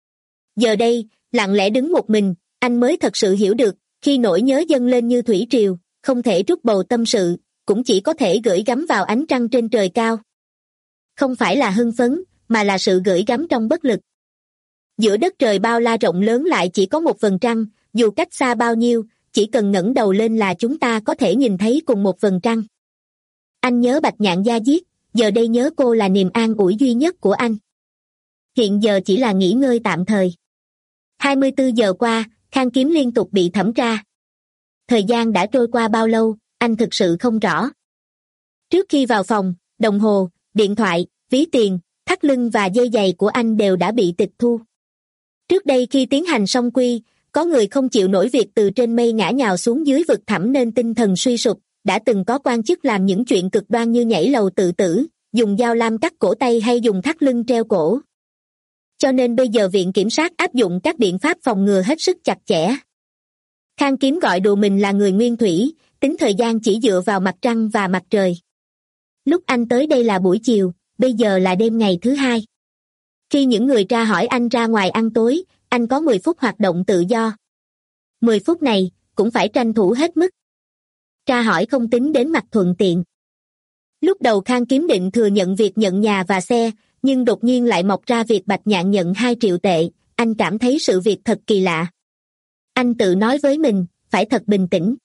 Giờ đây, lặng lẽ đứng một mình, anh mới thật sự hiểu được, khi nỗi nhớ dâng lên như thủy triều, không thể trút bầu tâm sự, cũng chỉ có thể gửi gắm vào ánh trăng trên trời cao. Không phải là hưng phấn, mà là sự gửi gắm trong bất lực. Giữa đất trời bao la rộng lớn lại chỉ có một vầng trăng, dù cách xa bao nhiêu, chỉ cần ngẩng đầu lên là chúng ta có thể nhìn thấy cùng một vầng trăng. Anh nhớ Bạch Nhạn da diết, giờ đây nhớ cô là niềm an ủi duy nhất của anh. Hiện giờ chỉ là nghỉ ngơi tạm thời. hai mươi bốn giờ qua, Khang Kiếm liên tục bị thẩm tra. Thời gian đã trôi qua bao lâu, anh thực sự không rõ. Trước khi vào phòng, đồng hồ, điện thoại, ví tiền, thắt lưng và dây giày của anh đều đã bị tịch thu. Trước đây khi tiến hành song quy, có người không chịu nổi việc từ trên mây ngã nhào xuống dưới vực thẳm nên tinh thần suy sụp, đã từng có quan chức làm những chuyện cực đoan như nhảy lầu tự tử, dùng dao lam cắt cổ tay hay dùng thắt lưng treo cổ. Cho nên bây giờ Viện Kiểm sát áp dụng các biện pháp phòng ngừa hết sức chặt chẽ. Khang Kiếm gọi đùa mình là người nguyên thủy, tính thời gian chỉ dựa vào mặt trăng và mặt trời. Lúc anh tới đây là buổi chiều, bây giờ là đêm ngày thứ hai. Khi những người tra hỏi anh ra ngoài ăn tối, anh có mười phút hoạt động tự do. mười phút này, cũng phải tranh thủ hết mức. Tra hỏi không tính đến mặt thuận tiện. Lúc đầu Khang Kiếm định thừa nhận việc nhận nhà và xe, nhưng đột nhiên lại mọc ra việc Bạch Nhạn nhận hai triệu tệ, anh cảm thấy sự việc thật kỳ lạ. Anh tự nói với mình, phải thật bình tĩnh.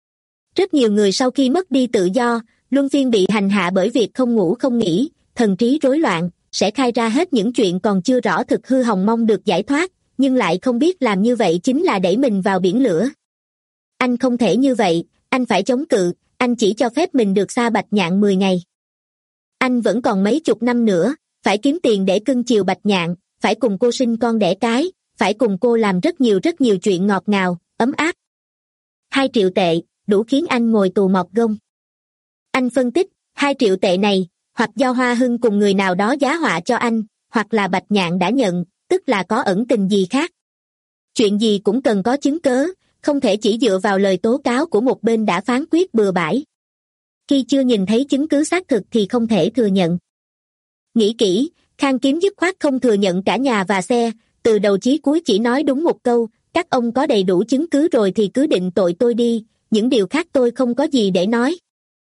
Rất nhiều người sau khi mất đi tự do, luân phiên bị hành hạ bởi việc không ngủ không nghỉ, thần trí rối loạn, sẽ khai ra hết những chuyện còn chưa rõ thực hư hồng mong được giải thoát, nhưng lại không biết làm như vậy chính là đẩy mình vào biển lửa. Anh không thể như vậy, anh phải chống cự, anh chỉ cho phép mình được xa Bạch Nhạn mười ngày. Anh vẫn còn mấy chục năm nữa, phải kiếm tiền để cưng chiều Bạch Nhạn, phải cùng cô sinh con đẻ cái, phải cùng cô làm rất nhiều rất nhiều chuyện ngọt ngào, ấm áp. Hai triệu tệ, đủ khiến anh ngồi tù mọc gông. Anh phân tích, hai triệu tệ này, hoặc do Hoa Hưng cùng người nào đó giá họa cho anh, hoặc là Bạch Nhạn đã nhận, tức là có ẩn tình gì khác. Chuyện gì cũng cần có chứng cớ, không thể chỉ dựa vào lời tố cáo của một bên đã phán quyết bừa bãi. Khi chưa nhìn thấy chứng cứ xác thực thì không thể thừa nhận. Nghĩ kỹ, Khang Kiếm dứt khoát không thừa nhận cả nhà và xe, từ đầu chí cuối chỉ nói đúng một câu, các ông có đầy đủ chứng cứ rồi thì cứ định tội tôi đi, những điều khác tôi không có gì để nói.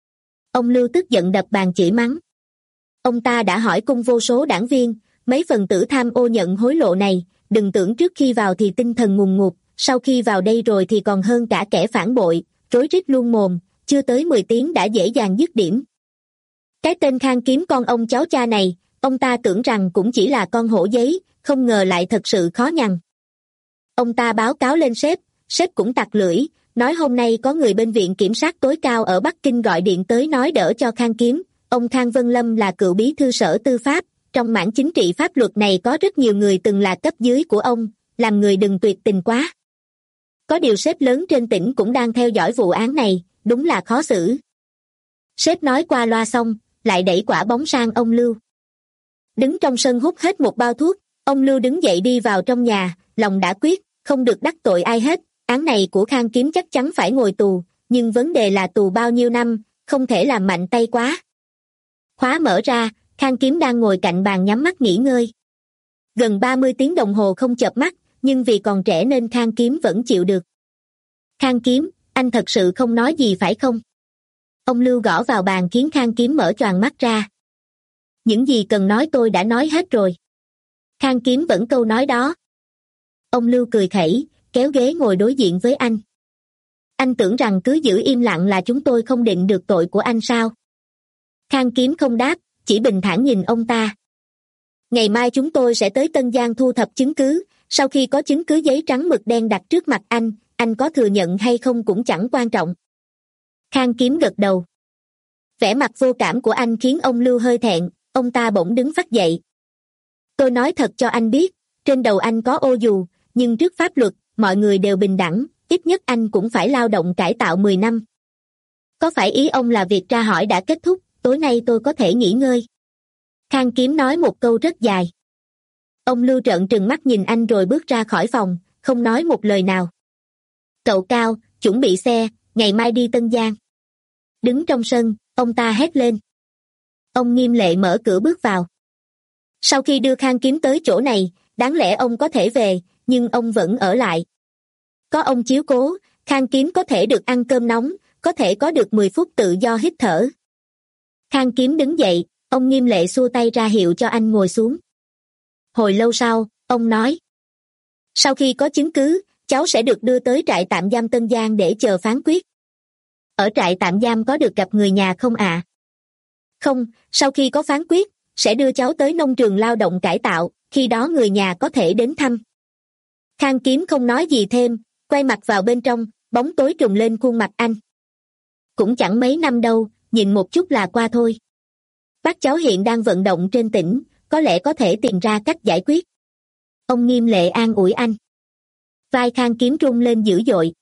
Ông Lưu tức giận đập bàn chửi mắng. Ông ta đã hỏi cung vô số đảng viên, mấy phần tử tham ô nhận hối lộ này, đừng tưởng trước khi vào thì tinh thần ngùng ngụt, sau khi vào đây rồi thì còn hơn cả kẻ phản bội, rối rít luôn mồm, chưa tới mười tiếng đã dễ dàng dứt điểm. Cái tên Khang Kiếm con ông cháu cha này, ông ta tưởng rằng cũng chỉ là con hổ giấy, không ngờ lại thật sự khó nhằn. Ông ta báo cáo lên sếp, sếp cũng tặc lưỡi, nói hôm nay có người bên Viện Kiểm sát tối cao ở Bắc Kinh gọi điện tới nói đỡ cho Khang Kiếm. Ông Khang Vân Lâm là cựu bí thư sở tư pháp, trong mảng chính trị pháp luật này có rất nhiều người từng là cấp dưới của ông, làm người đừng tuyệt tình quá. Có điều sếp lớn trên tỉnh cũng đang theo dõi vụ án này, đúng là khó xử. Sếp nói qua loa xong, lại đẩy quả bóng sang ông Lưu. Đứng trong sân hút hết một bao thuốc, ông Lưu đứng dậy đi vào trong nhà, lòng đã quyết, không được đắc tội ai hết, án này của Khang Kiếm chắc chắn phải ngồi tù, nhưng vấn đề là tù bao nhiêu năm, không thể làm mạnh tay quá. Khóa mở ra, Khang Kiếm đang ngồi cạnh bàn nhắm mắt nghỉ ngơi. Gần ba mươi tiếng đồng hồ không chợp mắt, nhưng vì còn trẻ nên Khang Kiếm vẫn chịu được. Khang Kiếm, anh thật sự không nói gì phải không? Ông Lưu gõ vào bàn khiến Khang Kiếm mở choàng mắt ra. Những gì cần nói tôi đã nói hết rồi. Khang Kiếm vẫn câu nói đó. Ông Lưu cười khẩy, kéo ghế ngồi đối diện với anh. Anh tưởng rằng cứ giữ im lặng là chúng tôi không định được tội của anh sao? Khang Kiếm không đáp, chỉ bình thản nhìn ông ta. Ngày mai chúng tôi sẽ tới Tân Giang thu thập chứng cứ, sau khi có chứng cứ giấy trắng mực đen đặt trước mặt anh, anh có thừa nhận hay không cũng chẳng quan trọng. Khang Kiếm gật đầu. Vẻ mặt vô cảm của anh khiến ông Lưu hơi thẹn, ông ta bỗng đứng phắt dậy. Tôi nói thật cho anh biết, trên đầu anh có ô dù, nhưng trước pháp luật, mọi người đều bình đẳng, ít nhất anh cũng phải lao động cải tạo mười năm. Có phải ý ông là việc tra hỏi đã kết thúc, tối nay tôi có thể nghỉ ngơi? Khang Kiếm nói một câu rất dài. Ông Lưu trợn trừng mắt nhìn anh rồi bước ra khỏi phòng, không nói một lời nào. Cậu Cao, chuẩn bị xe, ngày mai đi Tân Giang. Đứng trong sân, ông ta hét lên. Ông Nghiêm Lệ mở cửa bước vào. Sau khi đưa Khang Kiếm tới chỗ này, đáng lẽ ông có thể về, nhưng ông vẫn ở lại. Có ông chiếu cố, Khang Kiếm có thể được ăn cơm nóng, có thể có được mười phút tự do hít thở. Khang Kiếm đứng dậy, ông Nghiêm Lệ xua tay ra hiệu cho anh ngồi xuống. Hồi lâu sau, ông nói. Sau khi có chứng cứ, cháu sẽ được đưa tới trại tạm giam Tân Giang để chờ phán quyết. Ở trại tạm giam có được gặp người nhà không ạ? À? Không, sau khi có phán quyết, sẽ đưa cháu tới nông trường lao động cải tạo, khi đó người nhà có thể đến thăm. Khang Kiếm không nói gì thêm, quay mặt vào bên trong, bóng tối trùm lên khuôn mặt anh. Cũng chẳng mấy năm đâu, nhìn một chút là qua thôi. Bác cháu hiện đang vận động trên tỉnh, có lẽ có thể tìm ra cách giải quyết. Ông Nghiêm Lệ an ủi anh. Vai Khang Kiếm rung lên dữ dội.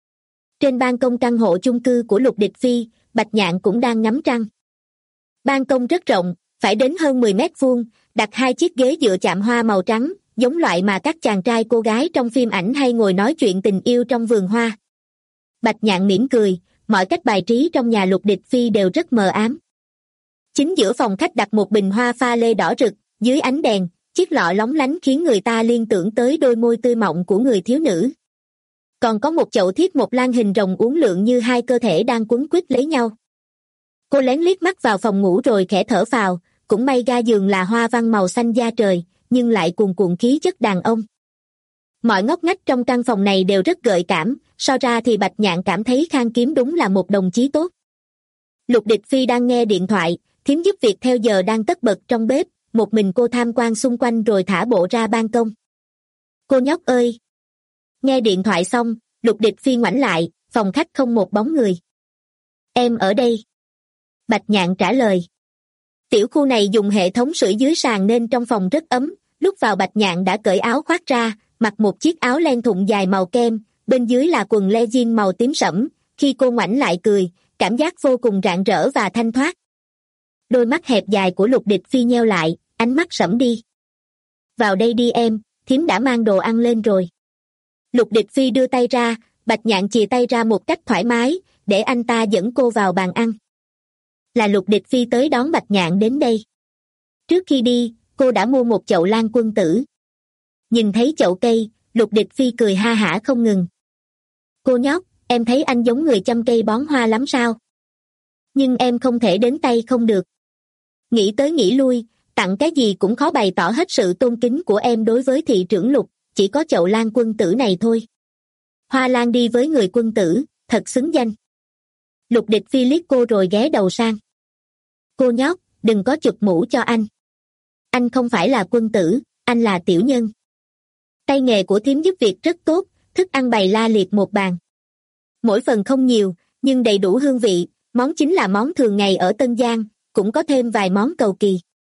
Trên ban công căn hộ chung cư của Lục Địch Phi, Bạch Nhạn cũng đang ngắm trăng. Ban công rất rộng, phải đến hơn mười mét vuông, đặt hai chiếc ghế dựa chạm hoa màu trắng, giống loại mà các chàng trai cô gái trong phim ảnh hay ngồi nói chuyện tình yêu trong vườn hoa. Bạch Nhạn mỉm cười, mọi cách bài trí trong nhà Lục Địch Phi đều rất mờ ám. Chính giữa phòng khách đặt một bình hoa pha lê đỏ rực, dưới ánh đèn, chiếc lọ lóng lánh khiến người ta liên tưởng tới đôi môi tươi mọng của người thiếu nữ. Còn có một chậu thiếp một lan hình rồng uốn lượn như hai cơ thể đang quấn quýt lấy nhau. Cô lén liếc mắt vào phòng ngủ rồi khẽ thở phào, cũng may ga giường là hoa văn màu xanh da trời, nhưng lại cuồn cuộn khí chất đàn ông. Mọi ngóc ngách trong căn phòng này đều rất gợi cảm, so ra thì Bạch Nhạn cảm thấy Khang Kiếm đúng là một đồng chí tốt. Lục Địch Phi đang nghe điện thoại, thím giúp việc theo giờ đang tất bật trong bếp, một mình cô tham quan xung quanh rồi thả bộ ra ban công. Cô nhóc ơi! Nghe điện thoại xong, Lục Địch Phi ngoảnh lại, phòng khách không một bóng người. Em ở đây. Bạch Nhạn trả lời. Tiểu khu này dùng hệ thống sưởi dưới sàn nên trong phòng rất ấm, lúc vào Bạch Nhạn đã cởi áo khoác ra, mặc một chiếc áo len thụng dài màu kem, bên dưới là quần legging màu tím sẫm, khi cô ngoảnh lại cười, cảm giác vô cùng rạng rỡ và thanh thoát. Đôi mắt hẹp dài của Lục Địch Phi nheo lại, ánh mắt sẫm đi. Vào đây đi em, thím đã mang đồ ăn lên rồi. Lục Địch Phi đưa tay ra, Bạch Nhạn chìa tay ra một cách thoải mái, để anh ta dẫn cô vào bàn ăn. Là Lục Địch Phi tới đón Bạch Nhạn đến đây. Trước khi đi, cô đã mua một chậu lan quân tử. Nhìn thấy chậu cây, Lục Địch Phi cười ha hả không ngừng. Cô nhóc, em thấy anh giống người chăm cây bón hoa lắm sao? Nhưng em không thể đến tay không được. Nghĩ tới nghĩ lui, tặng cái gì cũng khó bày tỏ hết sự tôn kính của em đối với thị trưởng Lục, chỉ có chậu lan quân tử này thôi. Hoa lan đi với người quân tử, thật xứng danh. Lục Địch Phi liếc cô rồi ghé đầu sang. Cô nhóc, đừng có chụp mũ cho anh. Anh không phải là quân tử, anh là tiểu nhân. Tay nghề của thím giúp việc rất tốt, thức ăn bày la liệt một bàn. Mỗi phần không nhiều, nhưng đầy đủ hương vị, món chính là món thường ngày ở Tân Giang, cũng có thêm vài món cầu kỳ.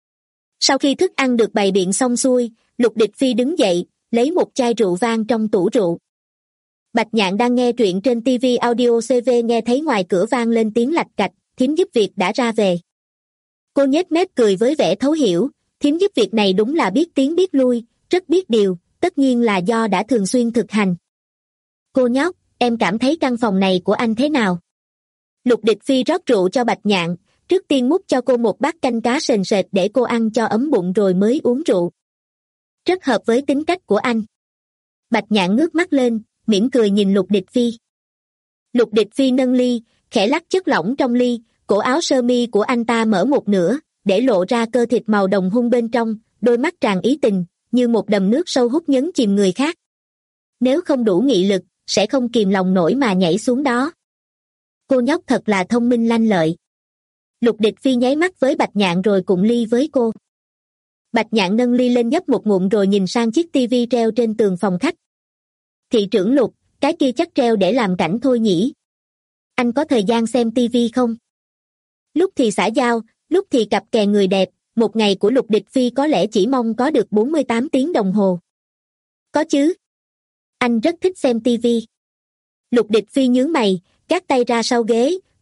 Sau khi thức ăn được bày biện xong xuôi, Lục Địch Phi đứng dậy, lấy một chai rượu vang trong tủ rượu. Bạch Nhạn đang nghe truyện trên ti vi Audio xê vê nghe thấy ngoài cửa vang lên tiếng lạch cạch, thím giúp việc đã ra về. Cô nhếch mép cười với vẻ thấu hiểu, thím giúp việc này đúng là biết tiếng biết lui, rất biết điều, tất nhiên là do đã thường xuyên thực hành. Cô nhóc, em cảm thấy căn phòng này của anh thế nào? Lục Địch Phi rót rượu cho Bạch Nhạn, trước tiên múc cho cô một bát canh cá sền sệt để cô ăn cho ấm bụng rồi mới uống rượu. Rất hợp với tính cách của anh. Bạch Nhạn ngước mắt lên, mỉm cười nhìn Lục Địch Phi. Lục Địch Phi nâng ly, khẽ lắc chất lỏng trong ly, cổ áo sơ mi của anh ta mở một nửa, để lộ ra cơ thịt màu đồng hung bên trong, đôi mắt tràn ý tình, như một đầm nước sâu hút nhấn chìm người khác. Nếu không đủ nghị lực, sẽ không kìm lòng nổi mà nhảy xuống đó. Cô nhóc thật là thông minh lanh lợi. Lục Địch Phi nháy mắt với Bạch Nhạn rồi cùng ly với cô. Bạch Nhạn nâng ly lên nhấp một ngụm rồi nhìn sang chiếc tivi treo trên tường phòng khách. Thị trưởng Lục, cái kia chắc treo để làm cảnh thôi nhỉ? Anh có thời gian xem tivi không? Lúc thì xã giao, lúc thì cặp kè người đẹp, một ngày của Lục Địch Phi có lẽ chỉ mong có được bốn mươi tám tiếng đồng hồ. Có chứ. Anh rất thích xem tivi. Lục Địch Phi nhướng mày, gác tay ra sau ghế,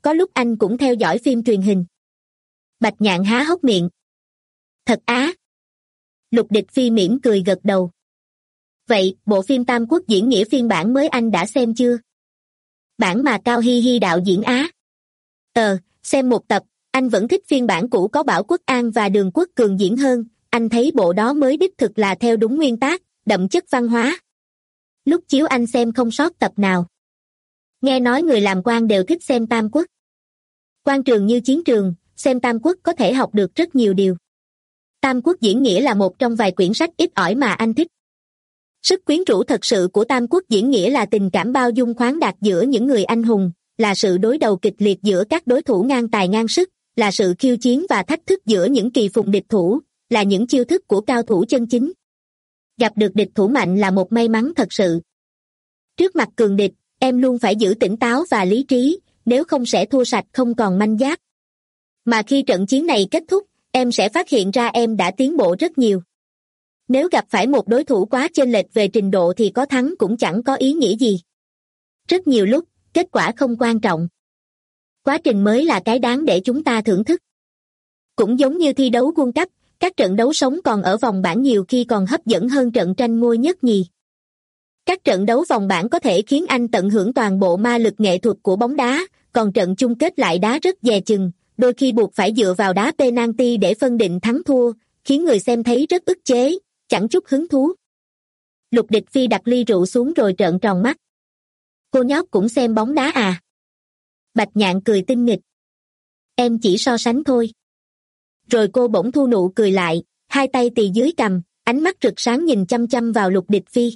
có lúc anh cũng theo dõi phim truyền hình. Bạch Nhạn há hốc miệng. Thật á? Lục Địch Phi mỉm cười gật đầu. Vậy, bộ phim Tam Quốc diễn nghĩa phiên bản mới anh đã xem chưa? Bản mà Cao Hi Hi đạo diễn á? Ờ, xem một tập, anh vẫn thích phiên bản cũ có Bảo Quốc An và Đường Quốc Cường diễn hơn, anh thấy bộ đó mới đích thực là theo đúng nguyên tác, đậm chất văn hóa. Lúc chiếu anh xem không sót tập nào. Nghe nói người làm quan đều thích xem Tam Quốc. Quan trường như chiến trường, xem Tam Quốc có thể học được rất nhiều điều. Tam Quốc diễn nghĩa là một trong vài quyển sách ít ỏi mà anh thích. Sức quyến rũ thật sự của Tam Quốc diễn nghĩa là tình cảm bao dung khoáng đạt giữa những người anh hùng, là sự đối đầu kịch liệt giữa các đối thủ ngang tài ngang sức, là sự khiêu chiến và thách thức giữa những kỳ phùng địch thủ, là những chiêu thức của cao thủ chân chính. Gặp được địch thủ mạnh là một may mắn thật sự. Trước mặt cường địch, em luôn phải giữ tỉnh táo và lý trí, nếu không sẽ thua sạch không còn manh giáp. Mà khi trận chiến này kết thúc, em sẽ phát hiện ra em đã tiến bộ rất nhiều. Nếu gặp phải một đối thủ quá chênh lệch về trình độ thì có thắng cũng chẳng có ý nghĩa gì. Rất nhiều lúc, kết quả không quan trọng. Quá trình mới là cái đáng để chúng ta thưởng thức. Cũng giống như thi đấu World Cup, các trận đấu sống còn ở vòng bảng nhiều khi còn hấp dẫn hơn trận tranh ngôi nhất nhì. Các trận đấu vòng bảng có thể khiến anh tận hưởng toàn bộ ma lực nghệ thuật của bóng đá, còn trận chung kết lại đá rất dè chừng, đôi khi buộc phải dựa vào đá penalty để phân định thắng thua, khiến người xem thấy rất ức chế, chẳng chút hứng thú. Lục Địch Phi đặt ly rượu xuống rồi trợn tròn mắt. Cô nhóc cũng xem bóng đá à? Bạch Nhạn cười tinh nghịch. Em chỉ so sánh thôi. Rồi cô bỗng thu nụ cười lại, hai tay tì dưới cằm, ánh mắt rực sáng nhìn chăm chăm vào Lục Địch Phi.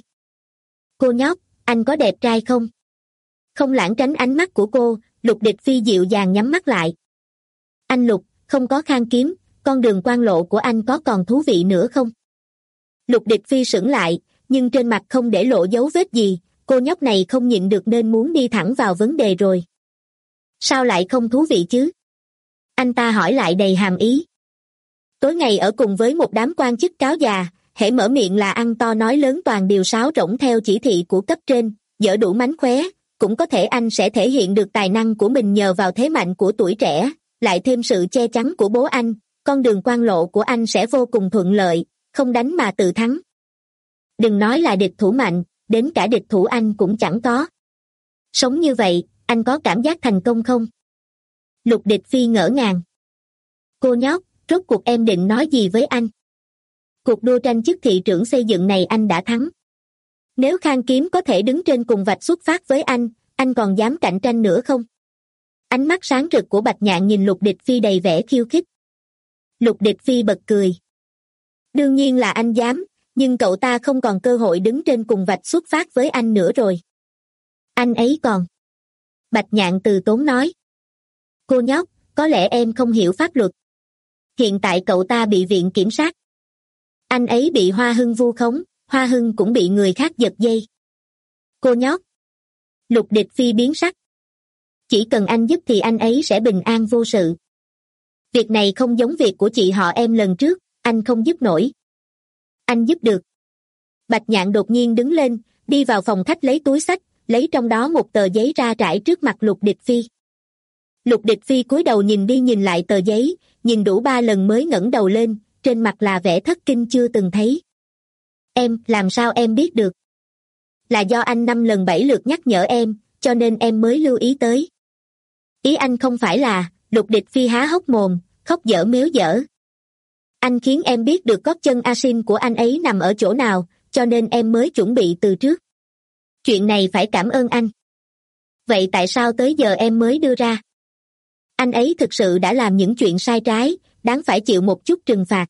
Cô nhóc, anh có đẹp trai không? Không lảng tránh ánh mắt của cô, Lục Địch Phi dịu dàng nhắm mắt lại. Anh Lục, không có khang kiếm, con đường quan lộ của anh có còn thú vị nữa không? Lục Địch Phi sững lại, nhưng trên mặt không để lộ dấu vết gì, cô nhóc này không nhịn được nên muốn đi thẳng vào vấn đề rồi. Sao lại không thú vị chứ? Anh ta hỏi lại đầy hàm ý. Tối ngày ở cùng với một đám quan chức cáo già, hễ mở miệng là ăn to nói lớn toàn điều sáo rỗng theo chỉ thị của cấp trên, dở đủ mánh khóe, cũng có thể anh sẽ thể hiện được tài năng của mình nhờ vào thế mạnh của tuổi trẻ, lại thêm sự che chắn của bố anh, con đường quan lộ của anh sẽ vô cùng thuận lợi, không đánh mà tự thắng. Đừng nói là địch thủ mạnh, đến cả địch thủ anh cũng chẳng có. Sống như vậy, anh có cảm giác thành công không? Lục Địch Phi ngỡ ngàng. Cô nhóc, rốt cuộc em định nói gì với anh? Cuộc đua tranh chức thị trưởng xây dựng này anh đã thắng. Nếu Khang Kiếm có thể đứng trên cùng vạch xuất phát với anh, anh còn dám cạnh tranh nữa không? Ánh mắt sáng rực của Bạch Nhạn nhìn Lục Địch Phi đầy vẻ khiêu khích. Lục Địch Phi bật cười. Đương nhiên là anh dám, nhưng cậu ta không còn cơ hội đứng trên cùng vạch xuất phát với anh nữa rồi. Anh ấy còn. Bạch Nhạn từ tốn nói. Cô nhóc, có lẽ em không hiểu pháp luật. Hiện tại cậu ta bị viện kiểm sát. Anh ấy bị Hoa Hưng vu khống, Hoa Hưng cũng bị người khác giật dây. Cô nhóc. Lục Địch Phi biến sắc. Chỉ cần anh giúp thì anh ấy sẽ bình an vô sự. Việc này không giống việc của chị họ em lần trước, anh không giúp nổi. Anh giúp được. Bạch Nhạn đột nhiên đứng lên, đi vào phòng khách lấy túi xách, lấy trong đó một tờ giấy ra trải trước mặt Lục Địch Phi. Lục Địch Phi cúi đầu nhìn đi nhìn lại tờ giấy, nhìn đủ ba lần mới ngẩng đầu lên, trên mặt là vẻ thất kinh chưa từng thấy. Em, làm sao em biết được? Là do anh năm lần bảy lượt nhắc nhở em, cho nên em mới lưu ý tới. Ý anh không phải là, Lục Địch Phi há hốc mồm, khóc dở mếu dở. Anh khiến em biết được gót chân a sin của anh ấy nằm ở chỗ nào, cho nên em mới chuẩn bị từ trước. Chuyện này phải cảm ơn anh. Vậy tại sao tới giờ em mới đưa ra? Anh ấy thực sự đã làm những chuyện sai trái, đáng phải chịu một chút trừng phạt.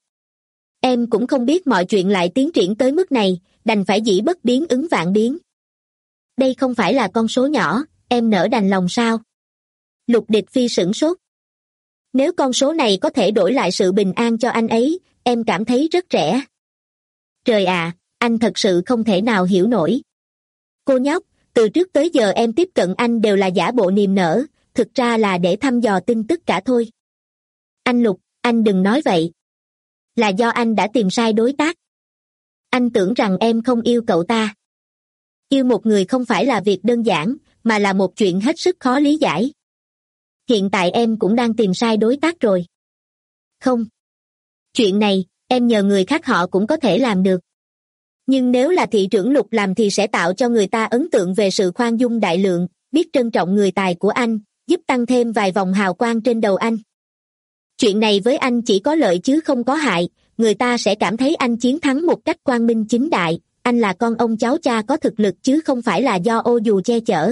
Em cũng không biết mọi chuyện lại tiến triển tới mức này, đành phải dĩ bất biến ứng vạn biến. Đây không phải là con số nhỏ, em nỡ đành lòng sao? Lục Địch Phi sửng sốt. Nếu con số này có thể đổi lại sự bình an cho anh ấy, em cảm thấy rất rẻ. Trời ạ, anh thật sự không thể nào hiểu nổi. Cô nhóc, từ trước tới giờ em tiếp cận anh đều là giả bộ niềm nở, thực ra là để thăm dò tin tức cả thôi. Anh Lục, anh đừng nói vậy. Là do anh đã tìm sai đối tác. Anh tưởng rằng em không yêu cậu ta. Yêu một người không phải là việc đơn giản, mà là một chuyện hết sức khó lý giải. hiện tại em cũng đang tìm sai đối tác rồi. Không. Chuyện này, em nhờ người khác họ cũng có thể làm được. Nhưng nếu là thị trưởng Lục làm thì sẽ tạo cho người ta ấn tượng về sự khoan dung đại lượng, biết trân trọng người tài của anh, giúp tăng thêm vài vòng hào quang trên đầu anh. Chuyện này với anh chỉ có lợi chứ không có hại, người ta sẽ cảm thấy anh chiến thắng một cách quang minh chính đại, anh là con ông cháu cha có thực lực chứ không phải là do ô dù che chở.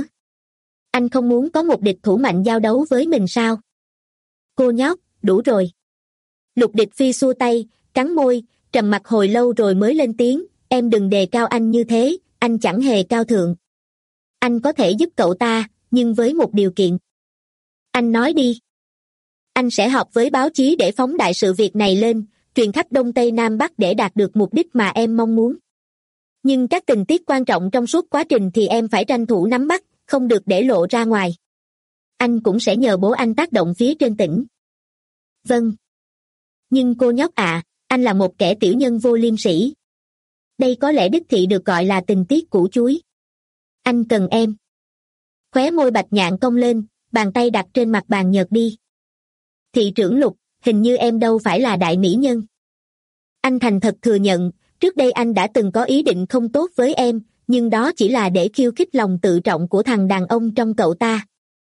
Anh không muốn có một địch thủ mạnh giao đấu với mình sao? Cô nhóc, đủ rồi. Lục Địch Phi xua tay, cắn môi, trầm mặc hồi lâu rồi mới lên tiếng, em đừng đề cao anh như thế, anh chẳng hề cao thượng. Anh có thể giúp cậu ta, nhưng với một điều kiện. Anh nói đi. Anh sẽ họp với báo chí để phóng đại sự việc này lên, truyền khắp Đông Tây Nam Bắc để đạt được mục đích mà em mong muốn. Nhưng các tình tiết quan trọng trong suốt quá trình thì em phải tranh thủ nắm bắt, không được để lộ ra ngoài. Anh cũng sẽ nhờ bố anh tác động phía trên tỉnh. Vâng. Nhưng cô nhóc ạ, anh là một kẻ tiểu nhân vô liêm sỉ. Đây có lẽ đích thị được gọi là tình tiết củ chuối. Anh cần em. Khóe môi Bạch Nhạn cong lên, bàn tay đặt trên mặt bàn nhợt đi. Thị trưởng Lục, hình như em đâu phải là đại mỹ nhân. Anh thành thật thừa nhận, trước đây anh đã từng có ý định không tốt với em, nhưng đó chỉ là để khiêu khích lòng tự trọng của thằng đàn ông trong cậu ta.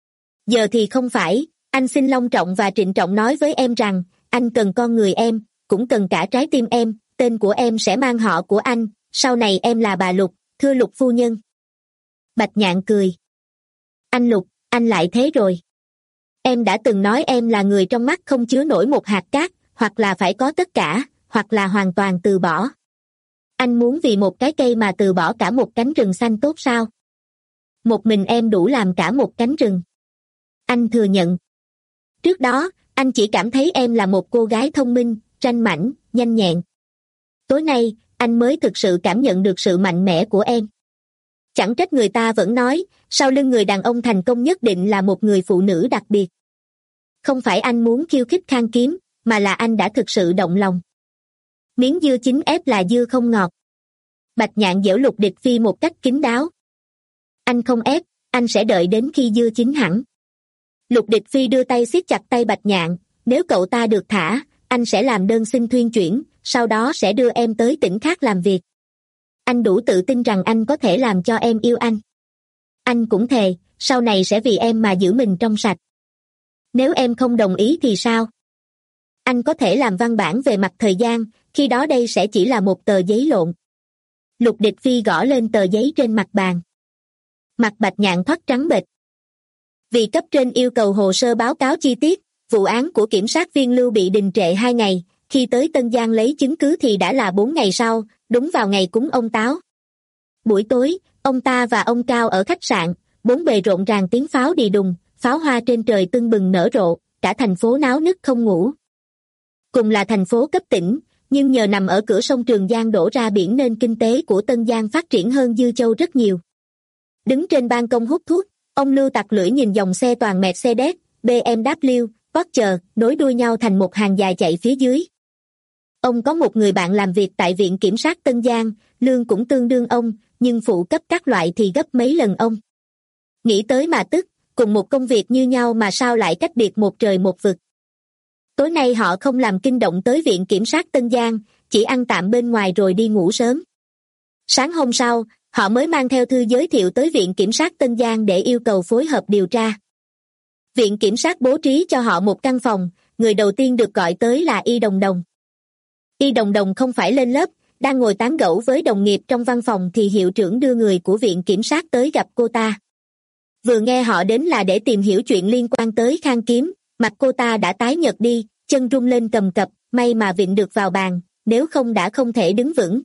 Giờ thì không phải, anh xin long trọng và trịnh trọng nói với em rằng, anh cần con người em, cũng cần cả trái tim em, tên của em sẽ mang họ của anh, sau này em là bà Lục, thưa Lục phu nhân. Bạch Nhạn cười. Anh Lục, anh lại thế rồi. Em đã từng nói em là người trong mắt không chứa nổi một hạt cát, hoặc là phải có tất cả, hoặc là hoàn toàn từ bỏ. Anh muốn vì một cái cây mà từ bỏ cả một cánh rừng xanh tốt sao? Một mình em đủ làm cả một cánh rừng. Anh thừa nhận. Trước đó, anh chỉ cảm thấy em là một cô gái thông minh, ranh mãnh, nhanh nhẹn. Tối nay, anh mới thực sự cảm nhận được sự mạnh mẽ của em. Chẳng trách người ta vẫn nói, sau lưng người đàn ông thành công nhất định là một người phụ nữ đặc biệt. Không phải anh muốn khiêu khích Khang Kiếm, mà là anh đã thực sự động lòng. Miếng dưa chín ép là dưa không ngọt. Bạch Nhạn giễu Lục Địch Phi một cách kín đáo. Anh không ép, anh sẽ đợi đến khi dưa chín hẳn. Lục Địch Phi đưa tay siết chặt tay Bạch Nhạn, nếu cậu ta được thả, anh sẽ làm đơn xin thuyên chuyển, sau đó sẽ đưa em tới tỉnh khác làm việc. Anh đủ tự tin rằng anh có thể làm cho em yêu anh. Anh cũng thề, sau này sẽ vì em mà giữ mình trong sạch. Nếu em không đồng ý thì sao? Anh có thể làm văn bản về mặt thời gian, khi đó đây sẽ chỉ là một tờ giấy lộn. Lục Địch Phi gõ lên tờ giấy trên mặt bàn. Mặt Bạch Nhạn thoát trắng bệch. Vì cấp trên yêu cầu hồ sơ báo cáo chi tiết, vụ án của kiểm sát viên Lưu bị đình trệ hai ngày, khi tới Tân Giang lấy chứng cứ thì đã là bốn ngày sau, đúng vào ngày cúng ông Táo. Buổi tối, ông ta và ông Cao ở khách sạn, bốn bề rộn ràng tiếng pháo đi đùng, pháo hoa trên trời tưng bừng nở rộ, cả thành phố náo nức không ngủ. Cùng là thành phố cấp tỉnh, nhưng nhờ nằm ở cửa sông Trường Giang đổ ra biển nên kinh tế của Tân Giang phát triển hơn Dư Châu rất nhiều. Đứng trên ban công hút thuốc, ông Lưu tặc lưỡi nhìn dòng xe toàn Mercedes, bê em vê, Porsche, nối đuôi nhau thành một hàng dài chạy phía dưới. Ông có một người bạn làm việc tại Viện Kiểm sát Tân Giang, lương cũng tương đương ông, nhưng phụ cấp các loại thì gấp mấy lần ông. Nghĩ tới mà tức, cùng một công việc như nhau mà sao lại cách biệt một trời một vực. Tối nay họ không làm kinh động tới Viện Kiểm sát Tân Giang, chỉ ăn tạm bên ngoài rồi đi ngủ sớm. Sáng hôm sau, họ mới mang theo thư giới thiệu tới Viện Kiểm sát Tân Giang để yêu cầu phối hợp điều tra. Viện Kiểm sát bố trí cho họ một căn phòng, người đầu tiên được gọi tới là Y Đồng Đồng. Y Đồng Đồng không phải lên lớp, đang ngồi tán gẫu với đồng nghiệp trong văn phòng thì hiệu trưởng đưa người của Viện Kiểm sát tới gặp cô ta. Vừa nghe họ đến là để tìm hiểu chuyện liên quan tới Khang Kiếm, mặt cô ta đã tái nhợt đi, chân rung lên cầm cập, may mà vịn được vào bàn, nếu không đã không thể đứng vững.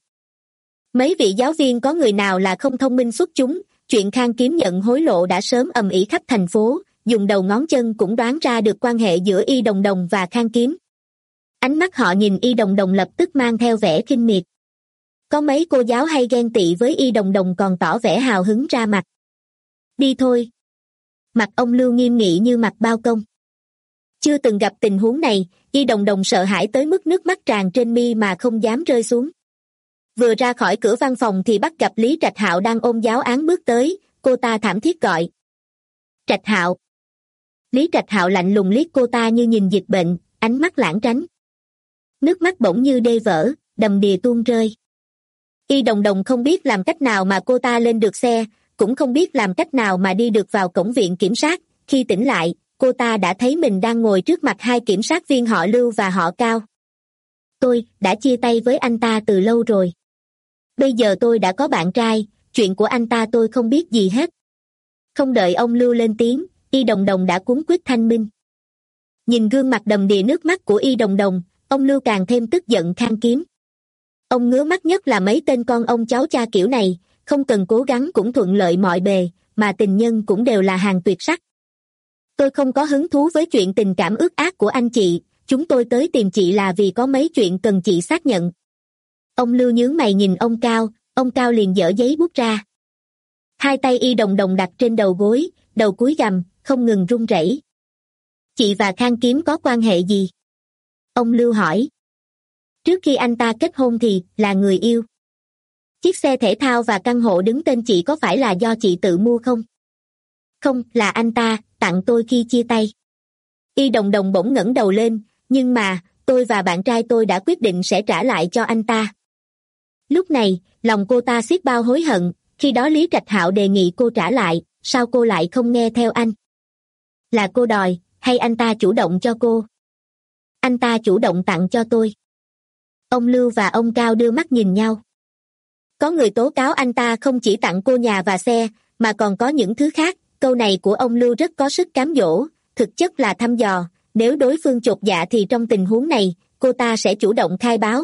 Mấy vị giáo viên có người nào là không thông minh xuất chúng, chuyện Khang Kiếm nhận hối lộ đã sớm ầm ĩ khắp thành phố, dùng đầu ngón chân cũng đoán ra được quan hệ giữa Y Đồng Đồng và Khang Kiếm. Ánh mắt họ nhìn Y Đồng Đồng lập tức mang theo vẻ khinh miệt. Có mấy cô giáo hay ghen tị với Y Đồng Đồng còn tỏ vẻ hào hứng ra mặt. Đi thôi. Mặt ông Lưu nghiêm nghị như mặt bao công. Chưa từng gặp tình huống này, Y Đồng Đồng sợ hãi tới mức nước mắt tràn trên mi mà không dám rơi xuống. Vừa ra khỏi cửa văn phòng thì bắt gặp Lý Trạch Hạo đang ôm giáo án bước tới, cô ta thảm thiết gọi. Trạch Hạo. Lý Trạch Hạo lạnh lùng liếc cô ta như nhìn dịch bệnh, ánh mắt lãng tránh. Nước mắt bỗng như đê vỡ, đầm đìa tuôn rơi. Y Đồng Đồng không biết làm cách nào mà cô ta lên được xe, cũng không biết làm cách nào mà đi được vào cổng viện kiểm sát. Khi tỉnh lại, cô ta đã thấy mình đang ngồi trước mặt hai kiểm sát viên họ Lưu và họ Cao. Tôi đã chia tay với anh ta từ lâu rồi. Bây giờ tôi đã có bạn trai, chuyện của anh ta tôi không biết gì hết. Không đợi ông Lưu lên tiếng, Y Đồng Đồng đã cuống quýt thanh minh. Nhìn gương mặt đầm đìa nước mắt của Y Đồng Đồng, ông Lưu càng thêm tức giận khang kiếm. Ông ngứa mắt nhất là mấy tên con ông cháu cha kiểu này, không cần cố gắng cũng thuận lợi mọi bề, mà tình nhân cũng đều là hàng tuyệt sắc. Tôi không có hứng thú với chuyện tình cảm ước ác của anh chị, chúng tôi tới tìm chị là vì có mấy chuyện cần chị xác nhận. Ông Lưu nhướng mày nhìn ông Cao, ông Cao liền dở giấy bút ra. Hai tay Y Đồng Đồng đặt trên đầu gối, đầu cúi gằm, không ngừng run rẩy. Chị và Khang Kiếm có quan hệ gì? Ông Lưu hỏi. Trước khi anh ta kết hôn thì là người yêu. Chiếc xe thể thao và căn hộ đứng tên chị có phải là do chị tự mua không? Không, là anh ta tặng tôi khi chia tay. Y Đồng Đồng bỗng ngẩng đầu lên, nhưng mà tôi và bạn trai tôi đã quyết định sẽ trả lại cho anh ta. Lúc này, lòng cô ta xiết bao hối hận, khi đó Lý Trạch Hạo đề nghị cô trả lại, sao cô lại không nghe theo anh? Là cô đòi, hay anh ta chủ động cho cô? Anh ta chủ động tặng cho tôi. Ông Lưu và ông Cao đưa mắt nhìn nhau. Có người tố cáo anh ta không chỉ tặng cô nhà và xe, mà còn có những thứ khác. Câu này của ông Lưu rất có sức cám dỗ, thực chất là thăm dò, nếu đối phương chột dạ thì trong tình huống này, cô ta sẽ chủ động khai báo.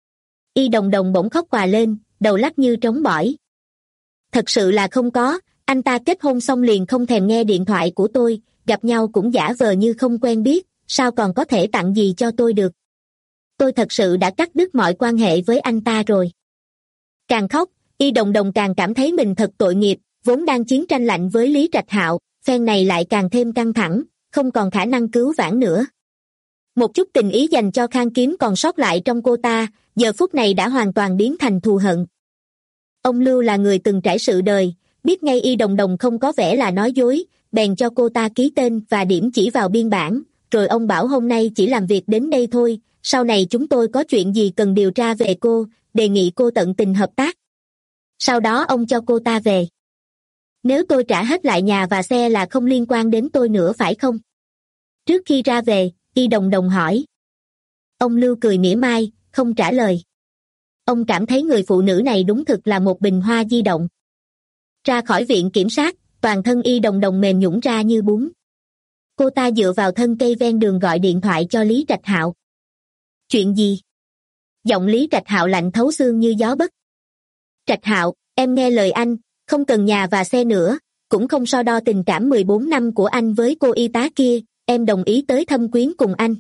Y Đồng Đồng bỗng khóc òa lên, đầu lắc như trống bỏi. Thật sự là không có, anh ta kết hôn xong liền không thèm nghe điện thoại của tôi, gặp nhau cũng giả vờ như không quen biết, sao còn có thể tặng gì cho tôi được. Tôi thật sự đã cắt đứt mọi quan hệ với anh ta rồi. Càng khóc, Y Đồng Đồng càng cảm thấy mình thật tội nghiệp, vốn đang chiến tranh lạnh với Lý Trạch Hạo, phen này lại càng thêm căng thẳng, không còn khả năng cứu vãn nữa. Một chút tình ý dành cho Khang Kiếm còn sót lại trong cô ta, giờ phút này đã hoàn toàn biến thành thù hận. Ông Lưu là người từng trải sự đời, biết ngay Y Đồng Đồng không có vẻ là nói dối, bèn cho cô ta ký tên và điểm chỉ vào biên bản, rồi ông bảo hôm nay chỉ làm việc đến đây thôi, sau này chúng tôi có chuyện gì cần điều tra về cô, đề nghị cô tận tình hợp tác. Sau đó ông cho cô ta về. Nếu tôi trả hết lại nhà và xe là không liên quan đến tôi nữa phải không? Trước khi ra về, Y Đồng Đồng hỏi. Ông Lưu cười mỉa mai, không trả lời. Ông cảm thấy người phụ nữ này đúng thực là một bình hoa di động. Ra khỏi viện kiểm sát, toàn thân Y Đồng Đồng mềm nhũn ra như bún. Cô ta dựa vào thân cây ven đường gọi điện thoại cho Lý Trạch Hạo. Chuyện gì? Giọng Lý Trạch Hạo lạnh thấu xương như gió bấc. Trạch Hạo, em nghe lời anh, không cần nhà và xe nữa, cũng không so đo tình cảm mười bốn năm của anh với cô y tá kia, em đồng ý tới thâm quyến cùng anh.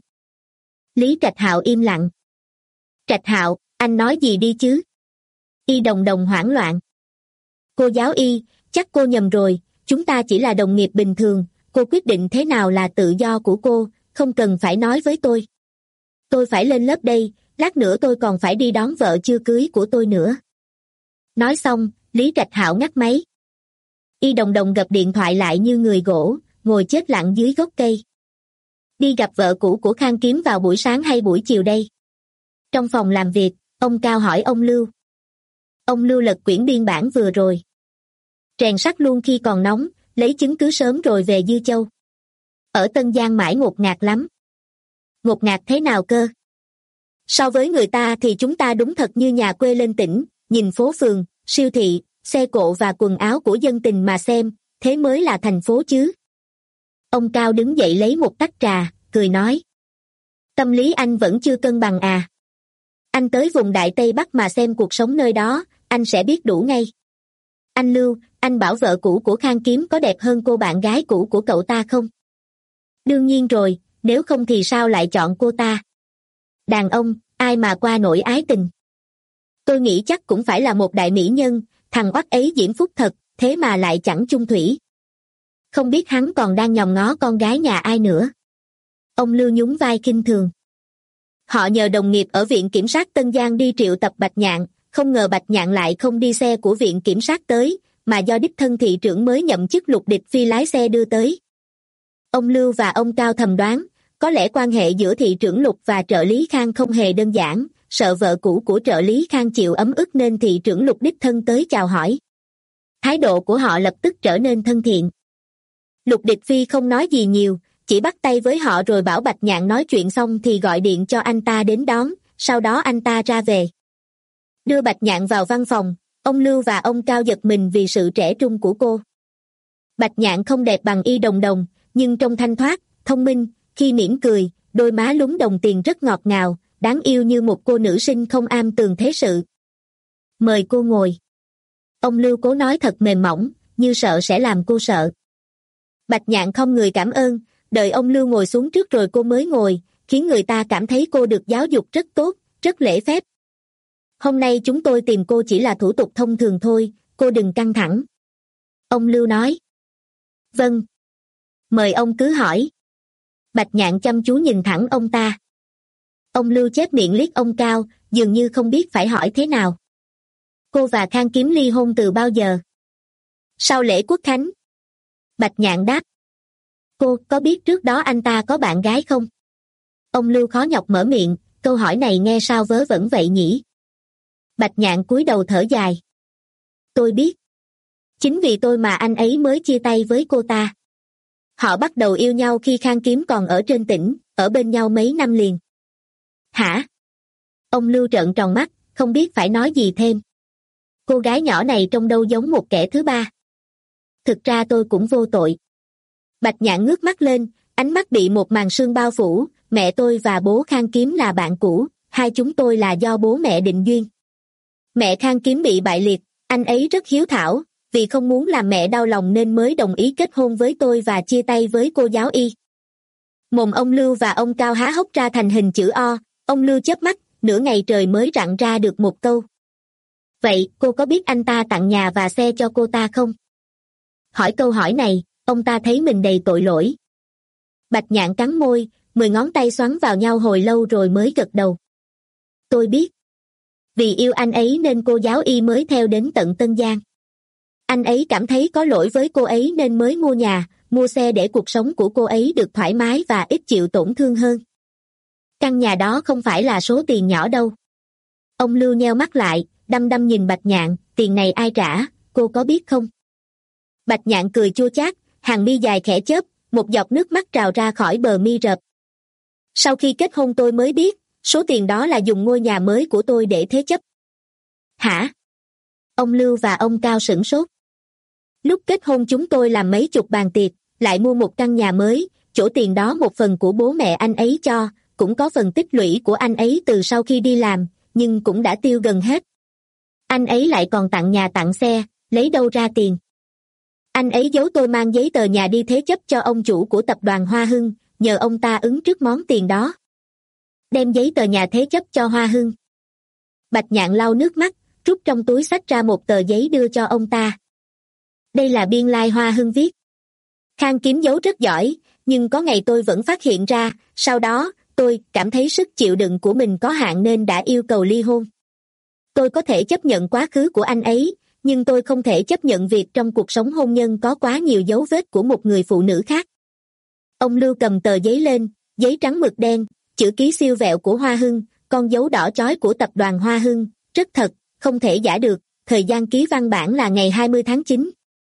Lý Trạch Hạo im lặng. Trạch Hạo, anh nói gì đi chứ? Y Đồng Đồng hoảng loạn. Cô giáo Y, chắc cô nhầm rồi, chúng ta chỉ là đồng nghiệp bình thường, cô quyết định thế nào là tự do của cô, không cần phải nói với tôi. Tôi phải lên lớp đây, lát nữa tôi còn phải đi đón vợ chưa cưới của tôi nữa. Nói xong, Lý Trạch Hạo ngắt máy. Y Đồng Đồng gập điện thoại lại như người gỗ, ngồi chết lặng dưới gốc cây. Đi gặp vợ cũ của Khang Kiếm vào buổi sáng hay buổi chiều đây? Trong phòng làm việc, ông Cao hỏi ông Lưu. Ông Lưu lật quyển biên bản vừa rồi. Rèn sắt luôn khi còn nóng, lấy chứng cứ sớm rồi về Dư Châu. Ở Tân Giang mãi ngột ngạt lắm. Ngột ngạt thế nào cơ? So với người ta thì chúng ta đúng thật như nhà quê lên tỉnh, nhìn phố phường, siêu thị, xe cộ và quần áo của dân tình mà xem, thế mới là thành phố chứ. Ông Cao đứng dậy lấy một tách trà, cười nói. Tâm lý anh vẫn chưa cân bằng à? Anh tới vùng Đại Tây Bắc mà xem cuộc sống nơi đó, anh sẽ biết đủ ngay. Anh Lưu, anh bảo vợ cũ của Khang Kiếm có đẹp hơn cô bạn gái cũ của cậu ta không? Đương nhiên rồi, nếu không thì sao lại chọn cô ta? Đàn ông, ai mà qua nổi ái tình? Tôi nghĩ chắc cũng phải là một đại mỹ nhân, thằng oắt ấy diễm phúc thật, thế mà lại chẳng chung thủy. Không biết hắn còn đang nhòm ngó con gái nhà ai nữa. Ông Lưu nhún vai khinh thường. Họ nhờ đồng nghiệp ở Viện Kiểm sát Tân Giang đi triệu tập Bạch Nhạn, không ngờ Bạch Nhạn lại không đi xe của Viện Kiểm sát tới, mà do đích thân thị trưởng mới nhậm chức Lục Địch Phi lái xe đưa tới. Ông Lưu và ông Cao thầm đoán, có lẽ quan hệ giữa thị trưởng Lục và trợ lý Khang không hề đơn giản, sợ vợ cũ của trợ lý Khang chịu ấm ức nên thị trưởng Lục đích thân tới chào hỏi. Thái độ của họ lập tức trở nên thân thiện. Lục Địch Phi không nói gì nhiều, chỉ bắt tay với họ rồi bảo Bạch Nhạn nói chuyện xong thì gọi điện cho anh ta đến đón, sau đó anh ta ra về. Đưa Bạch Nhạn vào văn phòng, ông Lưu và ông Cao giật mình vì sự trẻ trung của cô. Bạch Nhạn không đẹp bằng Y Đồng Đồng, nhưng trông thanh thoát, thông minh, khi mỉm cười, đôi má lúm đồng tiền rất ngọt ngào, đáng yêu như một cô nữ sinh không am tường thế sự. Mời cô ngồi. Ông Lưu cố nói thật mềm mỏng, như sợ sẽ làm cô sợ. Bạch Nhạn không người cảm ơn, đợi ông Lưu ngồi xuống trước rồi cô mới ngồi, khiến người ta cảm thấy cô được giáo dục rất tốt, rất lễ phép. Hôm nay chúng tôi tìm cô chỉ là thủ tục thông thường thôi, cô đừng căng thẳng. Ông Lưu nói. Vâng. Mời ông cứ hỏi. Bạch Nhạn chăm chú nhìn thẳng ông ta. Ông Lưu chép miệng liếc ông Cao, dường như không biết phải hỏi thế nào. Cô và Khang Kiếm ly hôn từ bao giờ? Sau lễ Quốc Khánh. Bạch Nhạn đáp. Cô có biết trước đó anh ta có bạn gái không? Ông Lưu khó nhọc mở miệng, câu hỏi này nghe sao vớ vẩn vậy nhỉ? Bạch Nhạn cúi đầu thở dài. Tôi biết. Chính vì tôi mà anh ấy mới chia tay với cô ta. Họ bắt đầu yêu nhau khi Khang Kiếm còn ở trên tỉnh, ở bên nhau mấy năm liền. Hả? Ông Lưu trợn tròn mắt, không biết phải nói gì thêm. Cô gái nhỏ này trông đâu giống một kẻ thứ ba. Thực ra tôi cũng vô tội. Bạch Nhạn ngước mắt lên, ánh mắt bị một màn sương bao phủ, mẹ tôi và bố Khang Kiếm là bạn cũ, hai chúng tôi là do bố mẹ định duyên. Mẹ Khang Kiếm bị bại liệt, anh ấy rất hiếu thảo, vì không muốn làm mẹ đau lòng nên mới đồng ý kết hôn với tôi và chia tay với cô giáo Y. Mồm ông Lưu và ông Cao há hốc ra thành hình chữ O, ông Lưu chớp mắt, nửa ngày trời mới rặn ra được một câu. Vậy cô có biết anh ta tặng nhà và xe cho cô ta không? Hỏi câu hỏi này, ông ta thấy mình đầy tội lỗi. Bạch Nhạn cắn môi, mười ngón tay xoắn vào nhau hồi lâu rồi mới gật đầu. Tôi biết. Vì yêu anh ấy nên cô giáo Y mới theo đến tận Tân Giang. Anh ấy cảm thấy có lỗi với cô ấy nên mới mua nhà, mua xe để cuộc sống của cô ấy được thoải mái và ít chịu tổn thương hơn. Căn nhà đó không phải là số tiền nhỏ đâu. Ông Lưu nheo mắt lại, đăm đăm nhìn Bạch Nhạn, tiền này ai trả, cô có biết không? Bạch Nhạn cười chua chát, hàng mi dài khẽ chớp, một giọt nước mắt trào ra khỏi bờ mi rợp. Sau khi kết hôn tôi mới biết, số tiền đó là dùng ngôi nhà mới của tôi để thế chấp. Hả? Ông Lưu và ông Cao sửng sốt. Lúc kết hôn chúng tôi làm mấy chục bàn tiệc, lại mua một căn nhà mới, chỗ tiền đó một phần của bố mẹ anh ấy cho, cũng có phần tích lũy của anh ấy từ sau khi đi làm, nhưng cũng đã tiêu gần hết. Anh ấy lại còn tặng nhà tặng xe, lấy đâu ra tiền? Anh ấy giấu tôi mang giấy tờ nhà đi thế chấp cho ông chủ của tập đoàn Hoa Hưng, nhờ ông ta ứng trước món tiền đó. Đem giấy tờ nhà thế chấp cho Hoa Hưng. Bạch Nhạn lau nước mắt, rút trong túi xách ra một tờ giấy đưa cho ông ta. Đây là biên lai Hoa Hưng viết. Khang Kiếm giấu rất giỏi, nhưng có ngày tôi vẫn phát hiện ra, sau đó, tôi cảm thấy sức chịu đựng của mình có hạn nên đã yêu cầu ly hôn. Tôi có thể chấp nhận quá khứ của anh ấy, nhưng tôi không thể chấp nhận việc trong cuộc sống hôn nhân có quá nhiều dấu vết của một người phụ nữ khác. Ông Lưu cầm tờ giấy lên, giấy trắng mực đen, chữ ký siêu vẹo của Hoa Hưng, con dấu đỏ chói của tập đoàn Hoa Hưng, rất thật, không thể giả được, thời gian ký văn bản là ngày hai mươi tháng chín.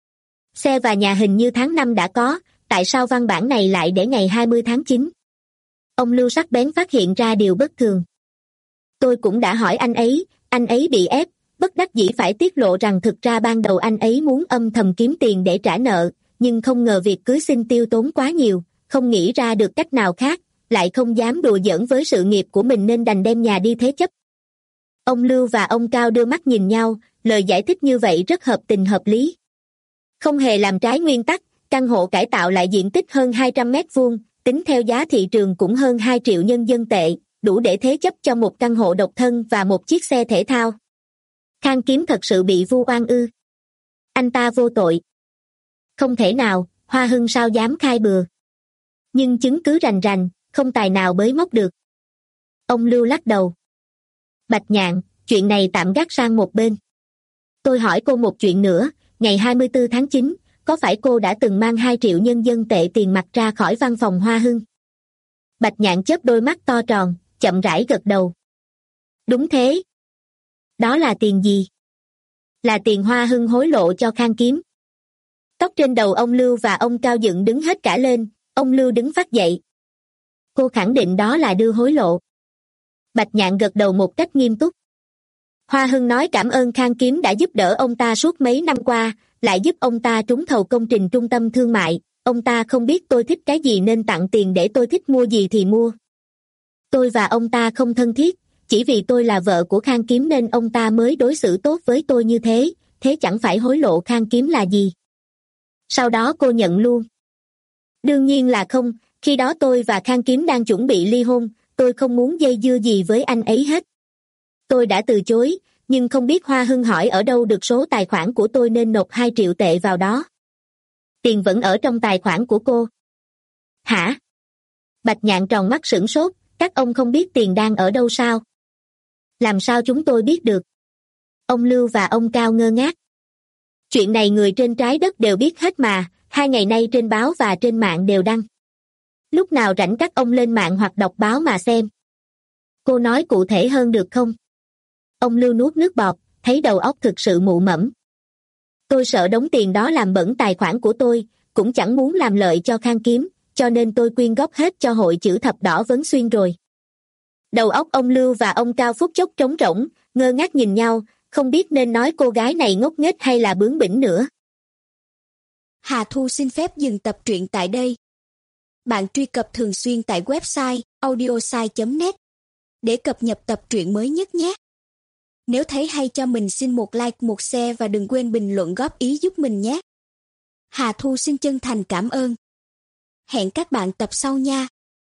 Xe và nhà hình như tháng năm đã có, tại sao văn bản này lại để ngày hai mươi tháng chín? Ông Lưu sắc bén phát hiện ra điều bất thường. Tôi cũng đã hỏi anh ấy, anh ấy bị ép, bất đắc dĩ phải tiết lộ rằng thực ra ban đầu anh ấy muốn âm thầm kiếm tiền để trả nợ, nhưng không ngờ việc cưới xin tiêu tốn quá nhiều, không nghĩ ra được cách nào khác, lại không dám đùa giỡn với sự nghiệp của mình nên đành đem nhà đi thế chấp. Ông Lưu và ông Cao đưa mắt nhìn nhau, lời giải thích như vậy rất hợp tình hợp lý. Không hề làm trái nguyên tắc, căn hộ cải tạo lại diện tích hơn hai trăm mét vuông, tính theo giá thị trường cũng hơn hai triệu nhân dân tệ, đủ để thế chấp cho một căn hộ độc thân và một chiếc xe thể thao. Khang Kiếm thật sự bị vu oan ư? Anh ta vô tội. Không thể nào, Hoa Hưng sao dám khai bừa. Nhưng chứng cứ rành rành, không tài nào bới móc được. Ông Lưu lắc đầu. Bạch Nhạn, chuyện này tạm gác sang một bên. Tôi hỏi cô một chuyện nữa, ngày hai mươi tư tháng chín, có phải cô đã từng mang hai triệu nhân dân tệ tiền mặt ra khỏi văn phòng Hoa Hưng? Bạch Nhạn chớp đôi mắt to tròn, chậm rãi gật đầu. Đúng thế. Đó là tiền gì? Là tiền Hoa Hưng hối lộ cho Khang Kiếm. Tóc trên đầu ông Lưu và ông Cao dựng đứng hết cả lên, ông Lưu đứng phát dậy. Cô khẳng định đó là đưa hối lộ. Bạch Nhạn gật đầu một cách nghiêm túc. Hoa Hưng nói cảm ơn Khang Kiếm đã giúp đỡ ông ta suốt mấy năm qua, lại giúp ông ta trúng thầu công trình trung tâm thương mại. Ông ta không biết tôi thích cái gì nên tặng tiền để tôi thích mua gì thì mua. Tôi và ông ta không thân thiết, chỉ vì tôi là vợ của Khang Kiếm nên ông ta mới đối xử tốt với tôi như thế, thế chẳng phải hối lộ Khang Kiếm là gì. Sau đó cô nhận luôn. Đương nhiên là không, khi đó tôi và Khang Kiếm đang chuẩn bị ly hôn, tôi không muốn dây dưa gì với anh ấy hết. Tôi đã từ chối, nhưng không biết Hoa Hưng hỏi ở đâu được số tài khoản của tôi nên nộp hai triệu tệ vào đó. Tiền vẫn ở trong tài khoản của cô. Hả? Bạch Nhạn tròn mắt sửng sốt, các ông không biết tiền đang ở đâu sao? Làm sao chúng tôi biết được? Ông Lưu và ông Cao ngơ ngác. Chuyện này người trên trái đất đều biết hết mà, hai ngày nay trên báo và trên mạng đều đăng. Lúc nào rảnh các ông lên mạng hoặc đọc báo mà xem. Cô nói cụ thể hơn được không? Ông Lưu nuốt nước bọt, thấy đầu óc thực sự mụ mẫm. Tôi sợ đống tiền đó làm bẩn tài khoản của tôi, cũng chẳng muốn làm lợi cho Khang Kiếm, cho nên tôi quyên góp hết cho hội chữ thập đỏ Vấn Xuyên rồi. Đầu óc ông Lưu và ông Cao phút chốc trống rỗng, ngơ ngác nhìn nhau, không biết nên nói cô gái này ngốc nghếch hay là bướng bỉnh nữa.
Hà Thu xin phép dừng tập truyện tại đây. Bạn truy cập thường xuyên tại website audiosai chấm net để cập nhật tập truyện mới nhất nhé. Nếu thấy hay cho mình xin một like, một share và đừng quên bình luận góp ý giúp mình nhé. Hà Thu xin chân thành cảm ơn. Hẹn các bạn tập sau nha.